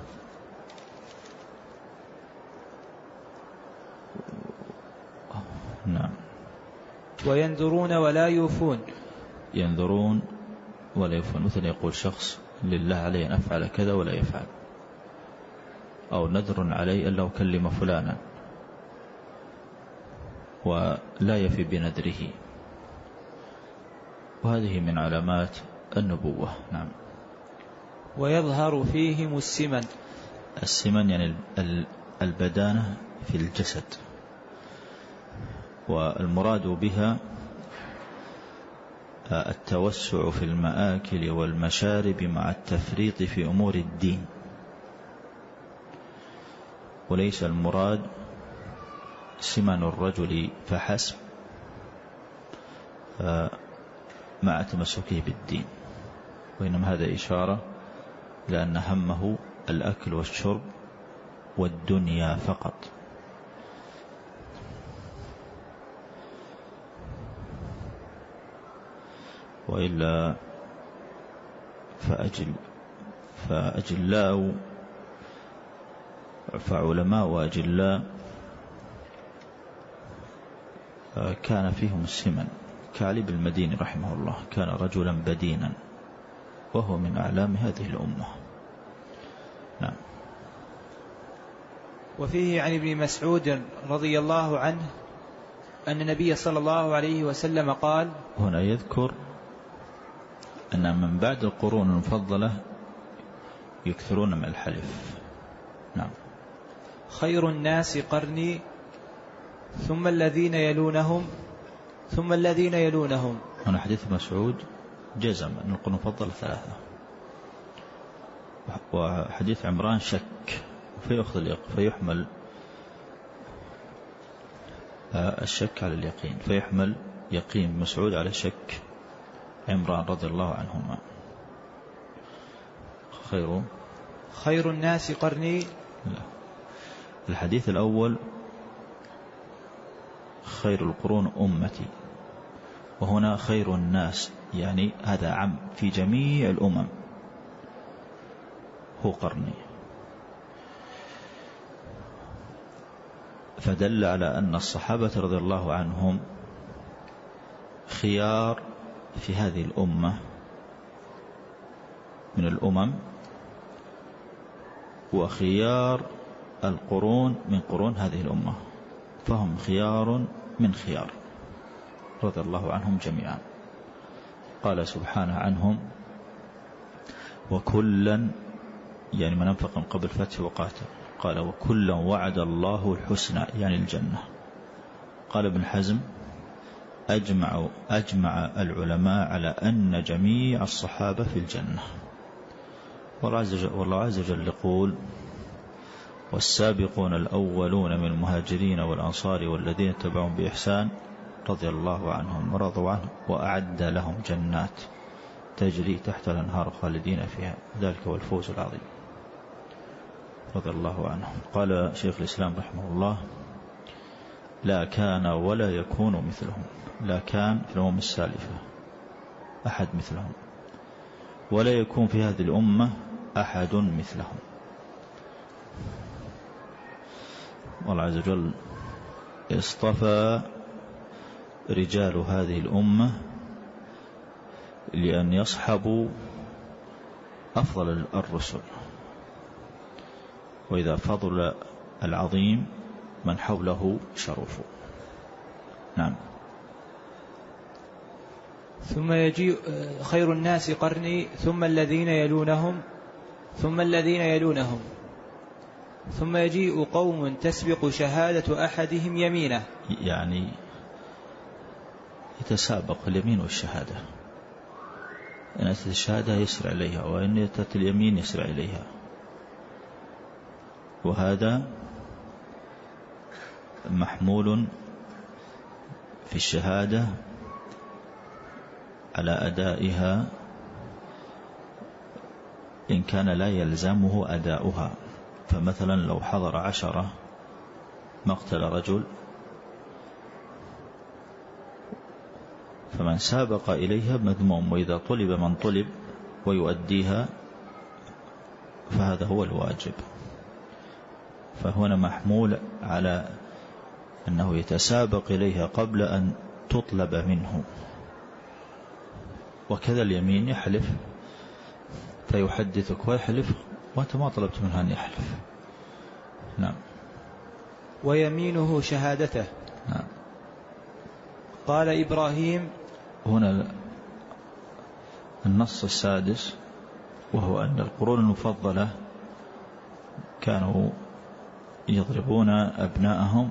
S2: نعم.
S1: وينذرون ولا يوفون.
S2: ينذرون ولا يوفون، مثل يقول شخص: لله علي أن أفعل كذا ولا يفعل، أو نذر علي ألا أكلم فلانا، ولا يفي بنذره. وهذه من علامات النبوة. نعم.
S1: ويظهر فيهم السمن.
S2: السمن يعني البدانة في الجسد، والمراد بها التوسع في المآكل والمشارب مع التفريط في أمور الدين، وليس المراد سمن الرجل فحسب مع تمسكه بالدين، وإنما هذا إشارة لأن همه الأكل والشرب والدنيا فقط. وإلا فأجلاء فعلماء وأجلاء كان فيهم السمن، كعلي بن المديني رحمه الله كان رجلا بدينا وهو من أعلام هذه الأمة. نعم.
S1: وفيه عن ابن مسعود رضي الله عنه أن النبي صلى الله عليه وسلم قال،
S2: هنا يذكر أن من بعد القرون المفضلة يكثرون من الحلف. نعم.
S1: خير الناس قرني ثم الذين يلونهم ثم الذين يلونهم.
S2: هنا حديث مسعود جزم أن القرون المفضلة 3، وحديث عمران شك فيحمل الشك على اليقين، فيحمل يقين مسعود على شك عمران رضي الله عنهما.
S1: خير الناس قرني.
S2: لا. الحديث الأول خير القرون أمتي، وهنا خير الناس يعني هذا عام في جميع الأمم هو قرني، فدل على أن الصحابة رضي الله عنهم خيار في هذه الأمة من الأمم، وخيار القرون من قرون هذه الأمة، فهم خيار من خيار رضي الله عنهم جميعا. قال سبحانه عنهم: وكلا، يعني من أنفق من قبل الفتح وقاتل. قال: وكلا وعد الله الحسنى، يعني الجنة. قال ابن حزم: أجمع العلماء على أن جميع الصحابة في الجنة. والله عز وجل يقول: والسابقون الأولون من المهاجرين والأنصار والذين اتبعهم بإحسان رضي الله عنهم ورضوا عنه وأعد لهم جنات تجري تحت الأنهار خالدين فيها، ذلك هو الفوز العظيم رضي الله عنهم. قال شيخ الإسلام رحمه الله: لا كان ولا يكون مثلهم. لا كان في الأمم السالفة أحد مثلهم، ولا يكون في هذه الأمة أحد مثلهم. والله عز وجل اصطفى رجال هذه الأمة لأن يصحبوا أفضل الرسل، وإذا فضل العظيم من حوله شرفه. نعم.
S1: ثم يجيء خير الناس قرني ثم الذين يلونهم ثم الذين يلونهم ثم يجيء قوم تسبق شهادة أحدهم يمينه،
S2: يعني يتسابق اليمين والشهادة، إن أتت الشهادة يسرع إليها، وإن أتت اليمين يسرع إليها. وهذا محمول في الشهادة على أدائها إن كان لا يلزمه أداؤها. فمثلا لو حضر 10 مقتل رجل، فمن سابق إليها مذموم، وإذا طلب من طلب ويؤديها فهذا هو الواجب. فهنا محمول على أنه يتسابق إليها قبل أن تطلب منه. وكذا اليمين يحلف فيحدثك ويحلف وأنت ما طلبت منها أن يحلف. نعم.
S1: ويمينه شهادته.
S2: نعم.
S1: قال إبراهيم.
S2: هنا النص السادس، وهو أن القرون المفضلة كانوا يضربون أبناءهم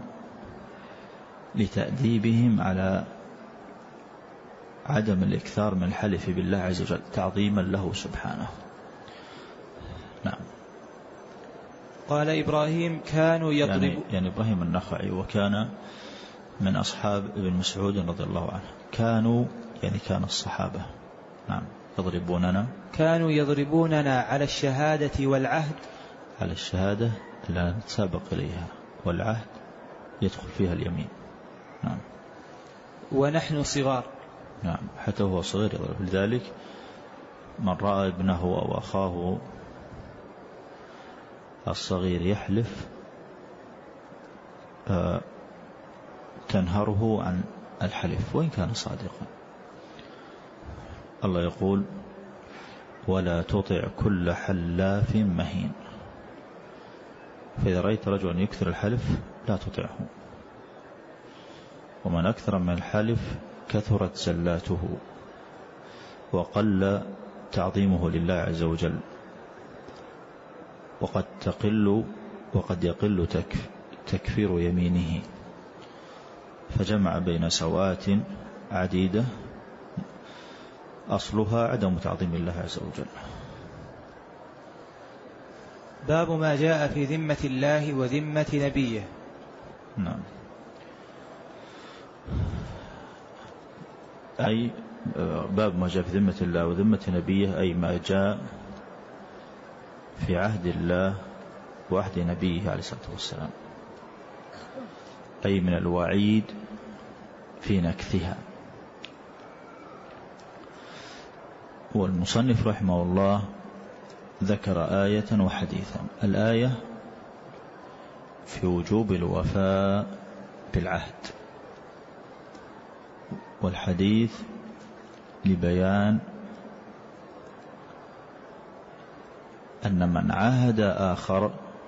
S2: لتأديبهم على عدم الإكثار من الحلف بالله عز وجل تعظيما له سبحانه. نعم.
S1: قال إبراهيم كانوا يضربون،
S2: يعني إبراهيم النخعي وكان من أصحاب ابن مسعود رضي الله عنه. كانوا يعني كان الصحابة. نعم.
S1: كانوا يضربوننا على الشهادة والعهد،
S2: على الشهادة لا نتسابق إليها، والعهد يدخل فيها اليمين. نعم.
S1: ونحن صغار.
S2: نعم حتى هو صغير يضرب. لذلك من رأى ابنه أو أخاه الصغير يحلف تنهره عن الحلف وإن كان صادقا. الله يقول ولا تطع كل حلاف مهين. فإذا رأيت رجلا يكثر الحلف لا تطعه، ومن أكثر من الحلف كثرت زلاته وقل تعظيمه لله عز وجل، وقد يقل تكفير يمينه. فجمع بين سوءات عديدة أصلها عدم تعظيم الله عز وجل.
S1: باب ما جاء في ذمة الله وذمة نبيه.
S2: نعم. أي باب ما جاء في ذمة الله وذمة نبيه، أي ما جاء في عهد الله وعهد نبيه عليه الصلاة والسلام، أي من الوعيد في نكثها. والمصنف رحمه الله ذكر آية وحديثا. الآية في وجوب الوفاء بالعهد، والحديث لبيان أن من عاهد آخر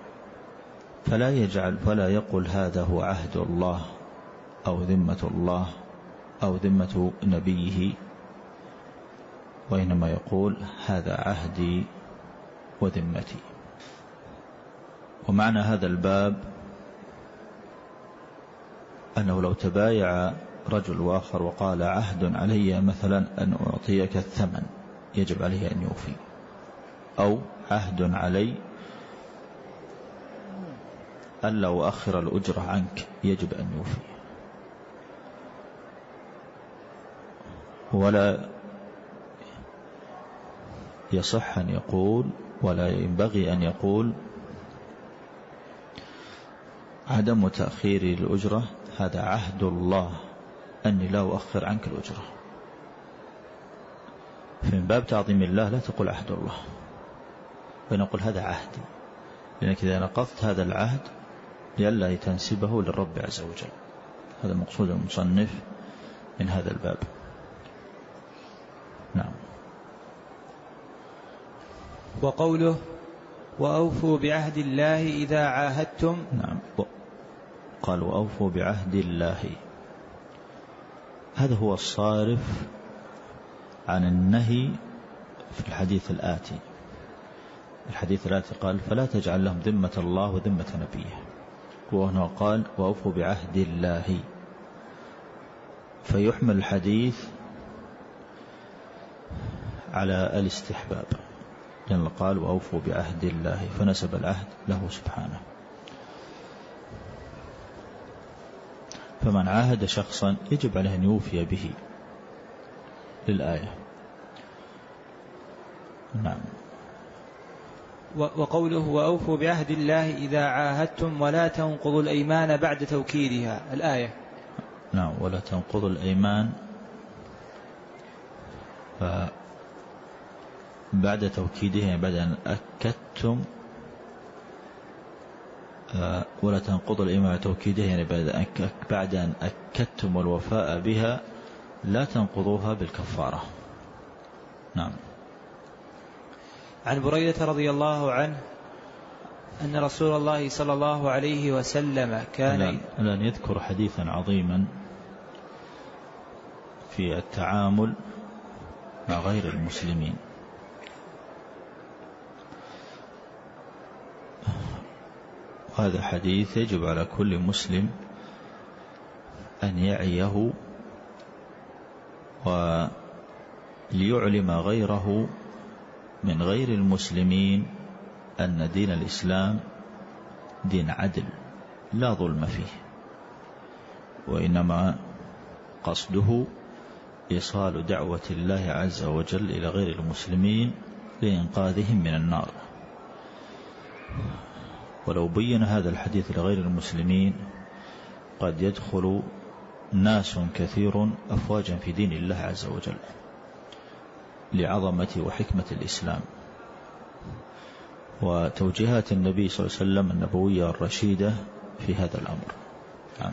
S2: فلا يقول هذا هو عهد الله أو ذمة الله أو ذمة نبيه، وإنما يقول هذا عهدي وذمتي. ومعنى هذا الباب أنه لو تبايع رجل واخر وقال عهد علي مثلا أن أعطيك الثمن يجب عليه أن يوفي، أو عهد علي ألا أؤخر الأجرة عنك يجب أن يوفي. ولا يصح أن يقول ولا ينبغي أن يقول عدم تأخير الأجرة هذا عهد الله أني لا أؤخر عنك الأجرة. في باب تعظيم الله لا تقول عهد الله، ونقول هذا عهدي، لأنك إذا نقضت هذا العهد لئلا تنسبه للرب عز وجل. هذا مقصود المصنف من هذا الباب. نعم.
S1: وقوله وأوفوا بعهد الله إذا عاهدتم.
S2: نعم. قال وأوفوا بعهد الله، هذا هو الصارف عن النهي في الحديث الآتي. الحديث الآتي قال فلا تجعل لهم ذمة الله وذمة نبيه، وهنا قال وأوفوا بعهد الله، فيحمل الحديث على الاستحباب، لأن قال وأوفوا بعهد الله فنسب العهد له سبحانه. فمن عاهد شخصا يجب عليه أن يوفي به للآية. نعم.
S1: وقوله وأوفوا بعهد الله إذا عاهدتم ولا تنقضوا الأيمان بعد توكيدها، الآية.
S2: نعم. ولا تنقضوا الأيمان بعد توكيدها، بعد أن أكدتم، ولا تنقضوا الأيمان بعد توكيدها، يعني بعد أن أكدتم الوفاء بها لا تنقضوها بالكفارة. نعم.
S1: عن بريدة رضي الله عنه أن رسول الله صلى الله عليه وسلم كان
S2: الآن يذكر حديثا عظيما في التعامل مع غير المسلمين. هذا حديث يجب على كل مسلم أن يعيه وليعلم غيره من غير المسلمين أن دين الإسلام دين عدل لا ظلم فيه، وإنما قصده إيصال دعوة الله عز وجل إلى غير المسلمين لإنقاذهم من النار. ولو بين هذا الحديث لغير المسلمين قد يدخل ناس كثير أفواجا في دين الله عز وجل لعظمة وحكمة الإسلام وتوجيهات النبي صلى الله عليه وسلم النبوية الرشيدة في هذا الأمر. نعم.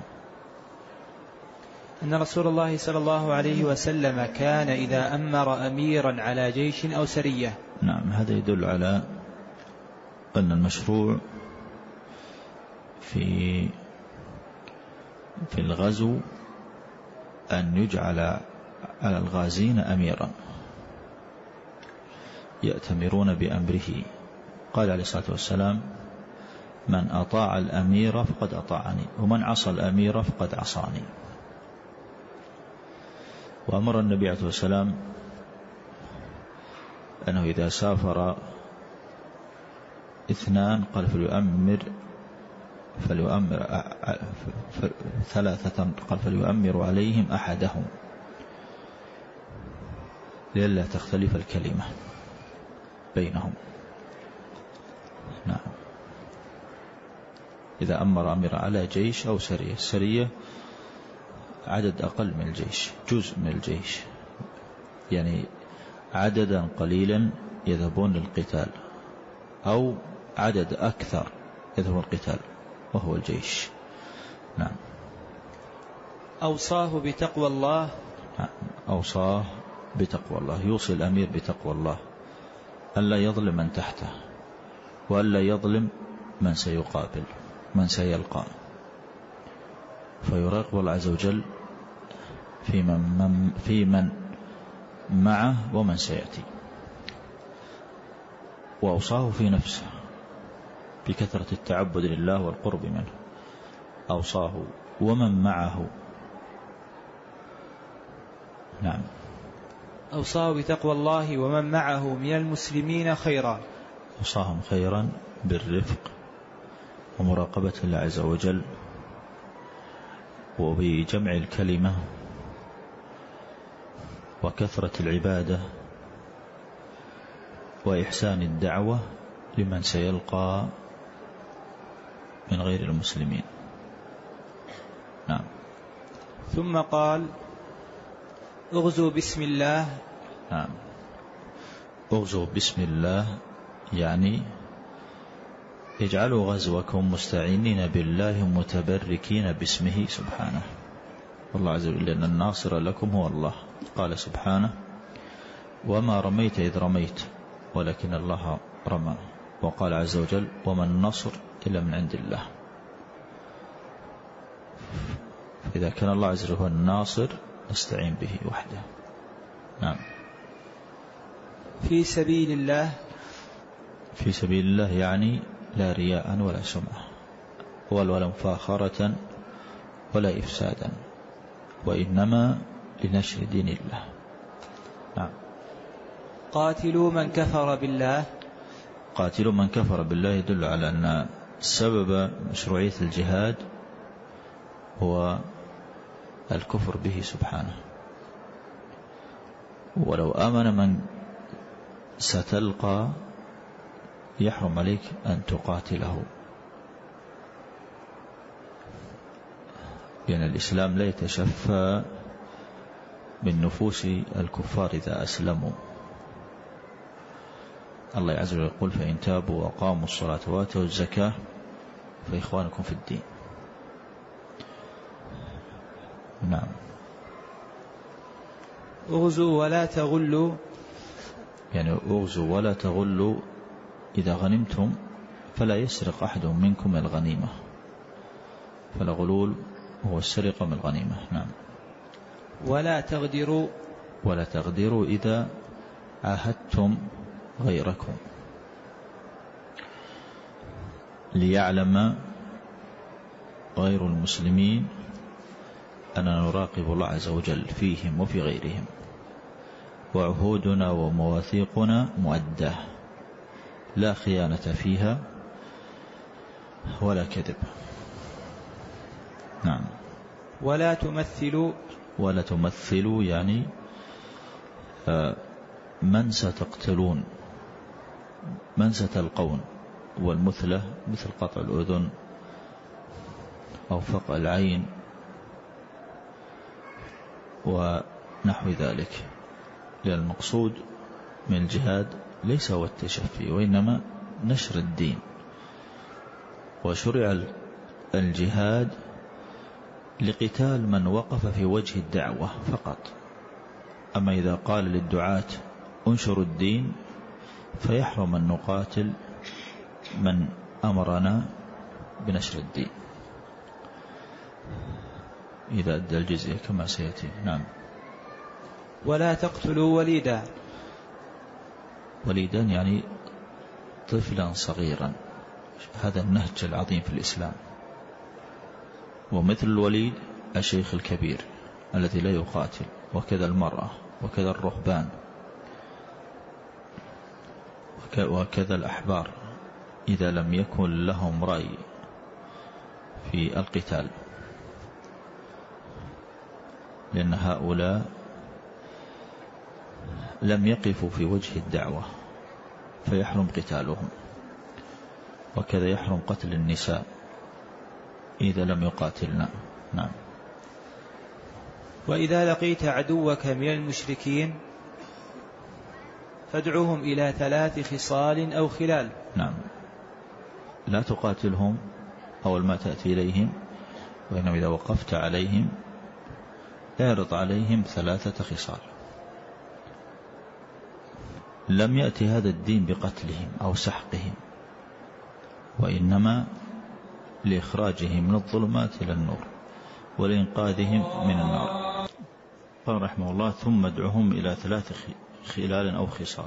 S1: أن رسول الله صلى الله عليه وسلم كان إذا أمر أميرا على جيش أو سرية.
S2: نعم، هذا يدل على أن المشروع في الغزو أن يجعل على الغازين أميرا يأتمرون بأمره. قال عليه الصلاة والسلام: من أطاع الأمير فقد أطاعني ومن عصى الأمير فقد عصاني. وأمر النبي عليه الصلاة والسلام أنه إذا سافر اثنان قال فليؤمر ثلاثة قال فليؤمر عليهم أحدهم لئلا تختلف الكلمة بينهم. نعم. إذا أمر أمير على جيش أو سرية، السرية عدد أقل من الجيش، جزء من الجيش، يعني عددا قليلا يذهبون للقتال، أو عدد أكثر يذهبون للقتال وهو الجيش. نعم.
S1: أوصاه بتقوى الله.
S2: نعم. أوصاه بتقوى الله، يوصي الأمير بتقوى الله، ألا يظلم من تحته وألا يظلم من سيقابل من سيلقى، فيراقب الله عز وجل في من معه ومن سيأتي. وأوصاه في نفسه بكثرة التعبد لله والقرب منه، أوصاه ومن معه. نعم.
S1: أوصاه بتقوى الله ومن معه من المسلمين خيرا،
S2: أوصاهم خيرا بالرفق ومراقبة الله عز وجل وبجمع الكلمة وكثرة العبادة وإحسان الدعوة لمن سيلقى من غير المسلمين. نعم.
S1: ثم قال: اغزوا بسم الله.
S2: نعم. اغزوا بسم الله يعني اجعلوا غزوكم مستعينين بالله متبركين باسمه سبحانه. والله عز وجل لأن الناصر لكم هو الله. قال سبحانه: وما رميت إذ رميت ولكن الله رمى. وقال عز وجل: وما النصر إلا من عند الله. إذا كان الله عز وجل هو الناصر نستعين به وحده. نعم.
S1: في سبيل الله.
S2: في سبيل الله يعني لا رياء ولا سمعة ولا مفاخرة ولا إفسادا، وإنما لنشر دين الله. نعم.
S1: قاتلوا من كفر بالله.
S2: قاتلوا من كفر بالله يدل على أن سبب مشروعية الجهاد هو الكفر به سبحانه. ولو آمن من ستلقى يحرم عليك أن تقاتله، لأن الإسلام لا يتشفى من نفوس الكفار إذا أسلموا. الله عز وجل يقول: فإن تابوا وقاموا الصلاة وآتوا الزكاة فإخوانكم في الدين. نعم.
S1: اغزوا ولا تغلوا،
S2: يعني اغزوا ولا تغلوا، إذا غنمتم فلا يسرق أحد منكم الغنيمة، فالغلول هو السرقة من الغنيمة. نعم.
S1: ولا تغدروا.
S2: ولا تغدروا إذا عاهدتم غيركم، ليعلم غير المسلمين أننا نراقب الله عز وجل فيهم وفي غيرهم، وعهودنا ومواثيقنا مؤداه لا خيانة فيها ولا كذب. نعم.
S1: ولا تمثلوا.
S2: ولا تمثلوا يعني من ستقتلون، من ستلقون. والمثلة مثل قطع الأذن أو فقع العين ونحو ذلك، لأن المقصود من الجهاد ليس هو التشفي وإنما نشر الدين. وشرع الجهاد لقتال من وقف في وجه الدعوة فقط. أما إذا قال للدعاة انشروا الدين فيحرم أن نقاتل من أمرنا بنشر الدين إذا أدى الجزية كما سيأتي. نعم.
S1: ولا تقتلوا وليدا.
S2: وليدا يعني طفلا صغيرا، هذا النهج العظيم في الإسلام. ومثل الوليد الشيخ الكبير الذي لا يقاتل، وكذا المرأة، وكذا الرهبان، وكذا الأحبار إذا لم يكن لهم رأي في القتال، لأن هؤلاء لم يقفوا في وجه الدعوة فيحرم قتالهم. وكذا يحرم قتل النساء إذا لم يقاتلنا. نعم.
S1: وإذا لقيت عدوك من المشركين فادعوهم إلى 3 خصال أو خلال.
S2: نعم. لا تقاتلهم أول ما تأتي إليهم، وإنما إذا وقفت عليهم اعرض عليهم 3 خصال. لم يأتي هذا الدين بقتلهم أو سحقهم، وإنما لإخراجهم من الظلمات إلى النور ولإنقاذهم من النار. قال رحمه الله: ثم ادعهم إلى 3 خلال أو خصال.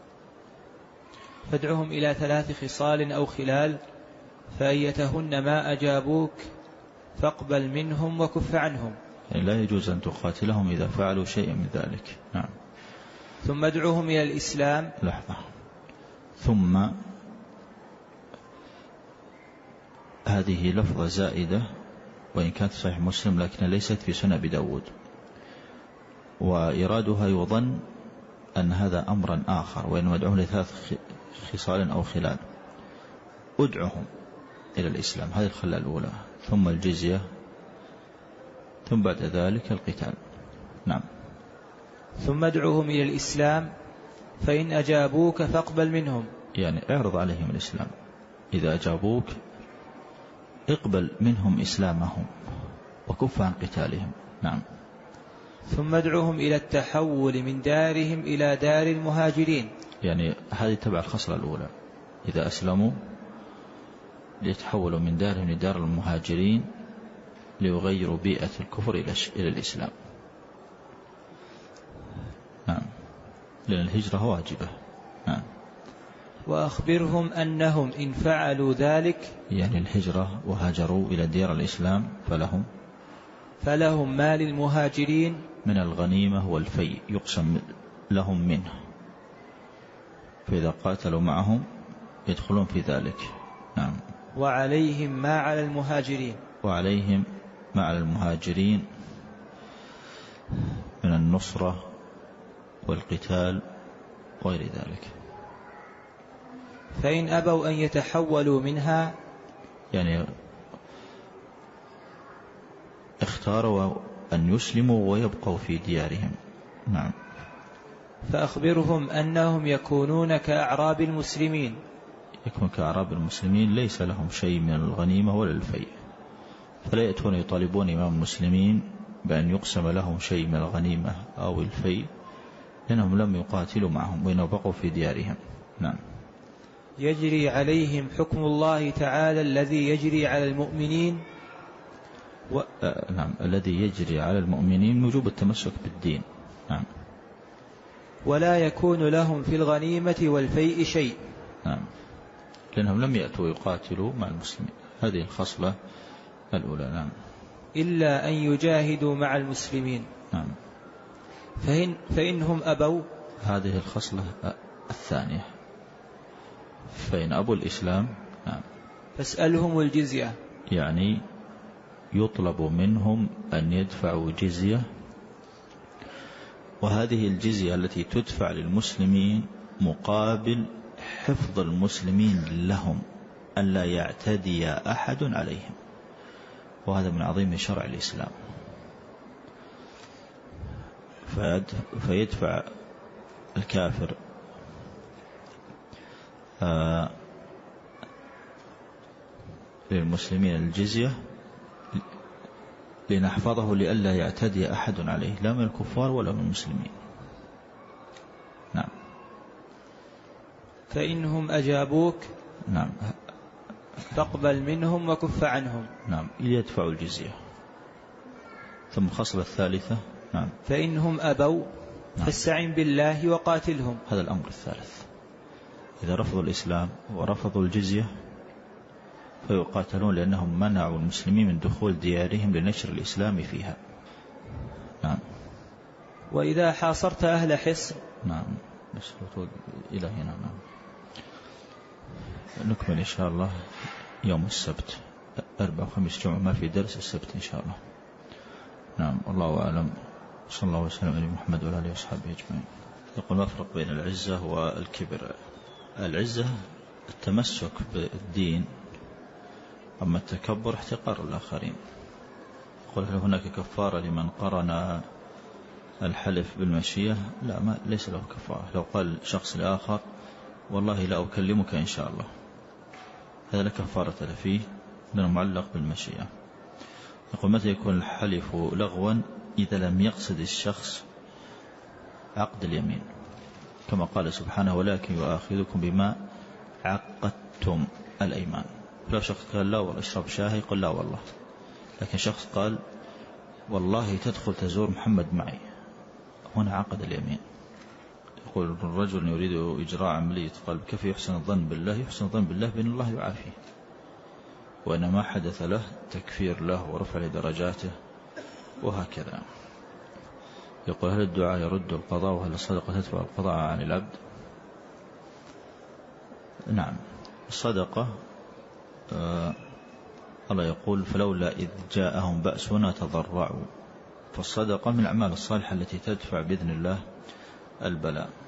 S1: فادعهم إلى 3 خصال أو خلال، فأيتهن ما أجابوك فاقبل منهم وكف عنهم.
S2: يعني لا يجوز أن تقاتلهم إذا فعلوا شيئا من ذلك. نعم.
S1: ثم ادعوهم إلى الإسلام.
S2: لحظة. ثم هذه لفظة زائدة، وإن كانت صحيح مسلم لكن ليست في سنن أبي داود، وإرادها يظن أن هذا أمرا آخر، وإنما ادعوهم ل3 خصال أو خلال. ادعوهم إلى الإسلام، هذه الخلة الأولى، ثم الجزية، ثم بعد ذلك القتال. نعم.
S1: ثم ادعوهم إلى الإسلام فإن أجابوك فاقبل منهم،
S2: يعني اعرض عليهم الإسلام، إذا أجابوك اقبل منهم إسلامهم وكف عن قتالهم. نعم.
S1: ثم ادعوهم إلى التحول من دارهم إلى دار المهاجرين.
S2: يعني هذه تبع الخصلة الأولى، إذا أسلموا ليتحولوا من دارهم لدار المهاجرين ليغيروا بيئة الكفر إلى الإسلام. نعم. لأن الهجرة واجبة. نعم.
S1: وأخبرهم أنهم إن فعلوا ذلك،
S2: يعني الهجرة وهاجروا إلى ديار الإسلام، فلهم
S1: ما للمهاجرين
S2: من الغنيمة والفيء يقسم لهم منه، فإذا قاتلوا معهم يدخلون في ذلك. نعم.
S1: وعليهم ما على المهاجرين،
S2: وعليهم ما على المهاجرين من النصرة والقتال وغير ذلك.
S1: فإن أبوا أن يتحولوا منها،
S2: يعني اختاروا أن يسلموا ويبقوا في ديارهم. نعم.
S1: فأخبرهم أنهم يكونون كأعراب المسلمين.
S2: يكون كأعراب المسلمين، ليس لهم شيء من الغنيمة ولا الفيء، فلا يأتون يطالبون إمام المسلمين بأن يقسم لهم شيء من الغنيمة أو الفيء، لأنهم لم يقاتلوا معهم وإنهم بقوا في ديارهم. نعم.
S1: يجري عليهم حكم الله تعالى الذي يجري على المؤمنين.
S2: نعم. الذي يجري على المؤمنين وجوب التمسك بالدين. نعم.
S1: ولا يكون لهم في الغنيمة والفيء شيء.
S2: نعم. لأنهم لم يأتوا يقاتلوا مع المسلمين، هذه الخصلة الأولى. نعم.
S1: إلا أن يجاهدوا مع المسلمين.
S2: نعم.
S1: فإنهم أبوا،
S2: هذه الخصلة الثانية، فإن أبوا الإسلام. نعم.
S1: فاسألهم الجزية،
S2: يعني يطلب منهم أن يدفعوا جزية، وهذه الجزية التي تدفع للمسلمين مقابل حفظ المسلمين لهم، ألا يعتدي أحد عليهم، وهذا من عظيم شرع الإسلام. فيدفع الكافر للمسلمين الجزية لنحفظه لئلا يعتدي أحد عليه لا من الكفار ولا من المسلمين. نعم.
S1: فإنهم أجابوك
S2: نعم
S1: فاقبل منهم وكف عنهم.
S2: نعم يدفعوا الجزية. ثم الخصلة الثالثة نعم
S1: فإنهم أبوا فاستعن بالله وقاتلهم.
S2: هذا الأمر الثالث. إذا رفضوا الإسلام ورفضوا الجزية فيقاتلون لأنهم منعوا المسلمين من دخول ديارهم لنشر الإسلام فيها. نعم.
S1: وإذا حاصرت أهل حصر.
S2: نعم إلى هنا. نعم. نكمل إن شاء الله يوم السبت 4 و5 جمعة ما في درس السبت إن شاء الله. نعم والله أعلم. صلى الله وسلم على محمد وعلى آله وصحبه أجمعين. يقول ما فرق بين العزة والكبر؟ العزة التمسك بالدين، أما التكبر احتقار الآخرين. يقول هل هناك كفارة لمن قرن الحلف بالمشيئة؟ لا، ليس له كفارة. لو قال شخص لآخر والله لا أكلمك إن شاء الله، هذا لا كفارة له فيه لأنه معلق بالمشيئة. يقول متى يكون الحلف لغوا؟ إذا لم يقصد الشخص عقد اليمين، كما قال سبحانه ولكن يؤاخذكم بما عقدتم الأيمان. لو شخص قال لا والله اشرب شاهي قل لا والله، لكن شخص قال والله تدخل تزور محمد معي، هنا عقد اليمين. يقول الرجل يريد إجراء عملية قلب كيف يحسن الظن بالله؟ يحسن الظن بالله بأن الله يعافيه، وأن ما حدث له تكفير له ورفع لدرجاته وهكذا. يقول هل الدعاء يرد القضاء وهل الصدقة تدفع القضاء عن العبد؟ نعم الصدقة الله يقول فلولا إذ جاءهم بأسنا تضرعوا، فالصدقة من الأعمال الصالحة التي تدفع بإذن الله البلاء.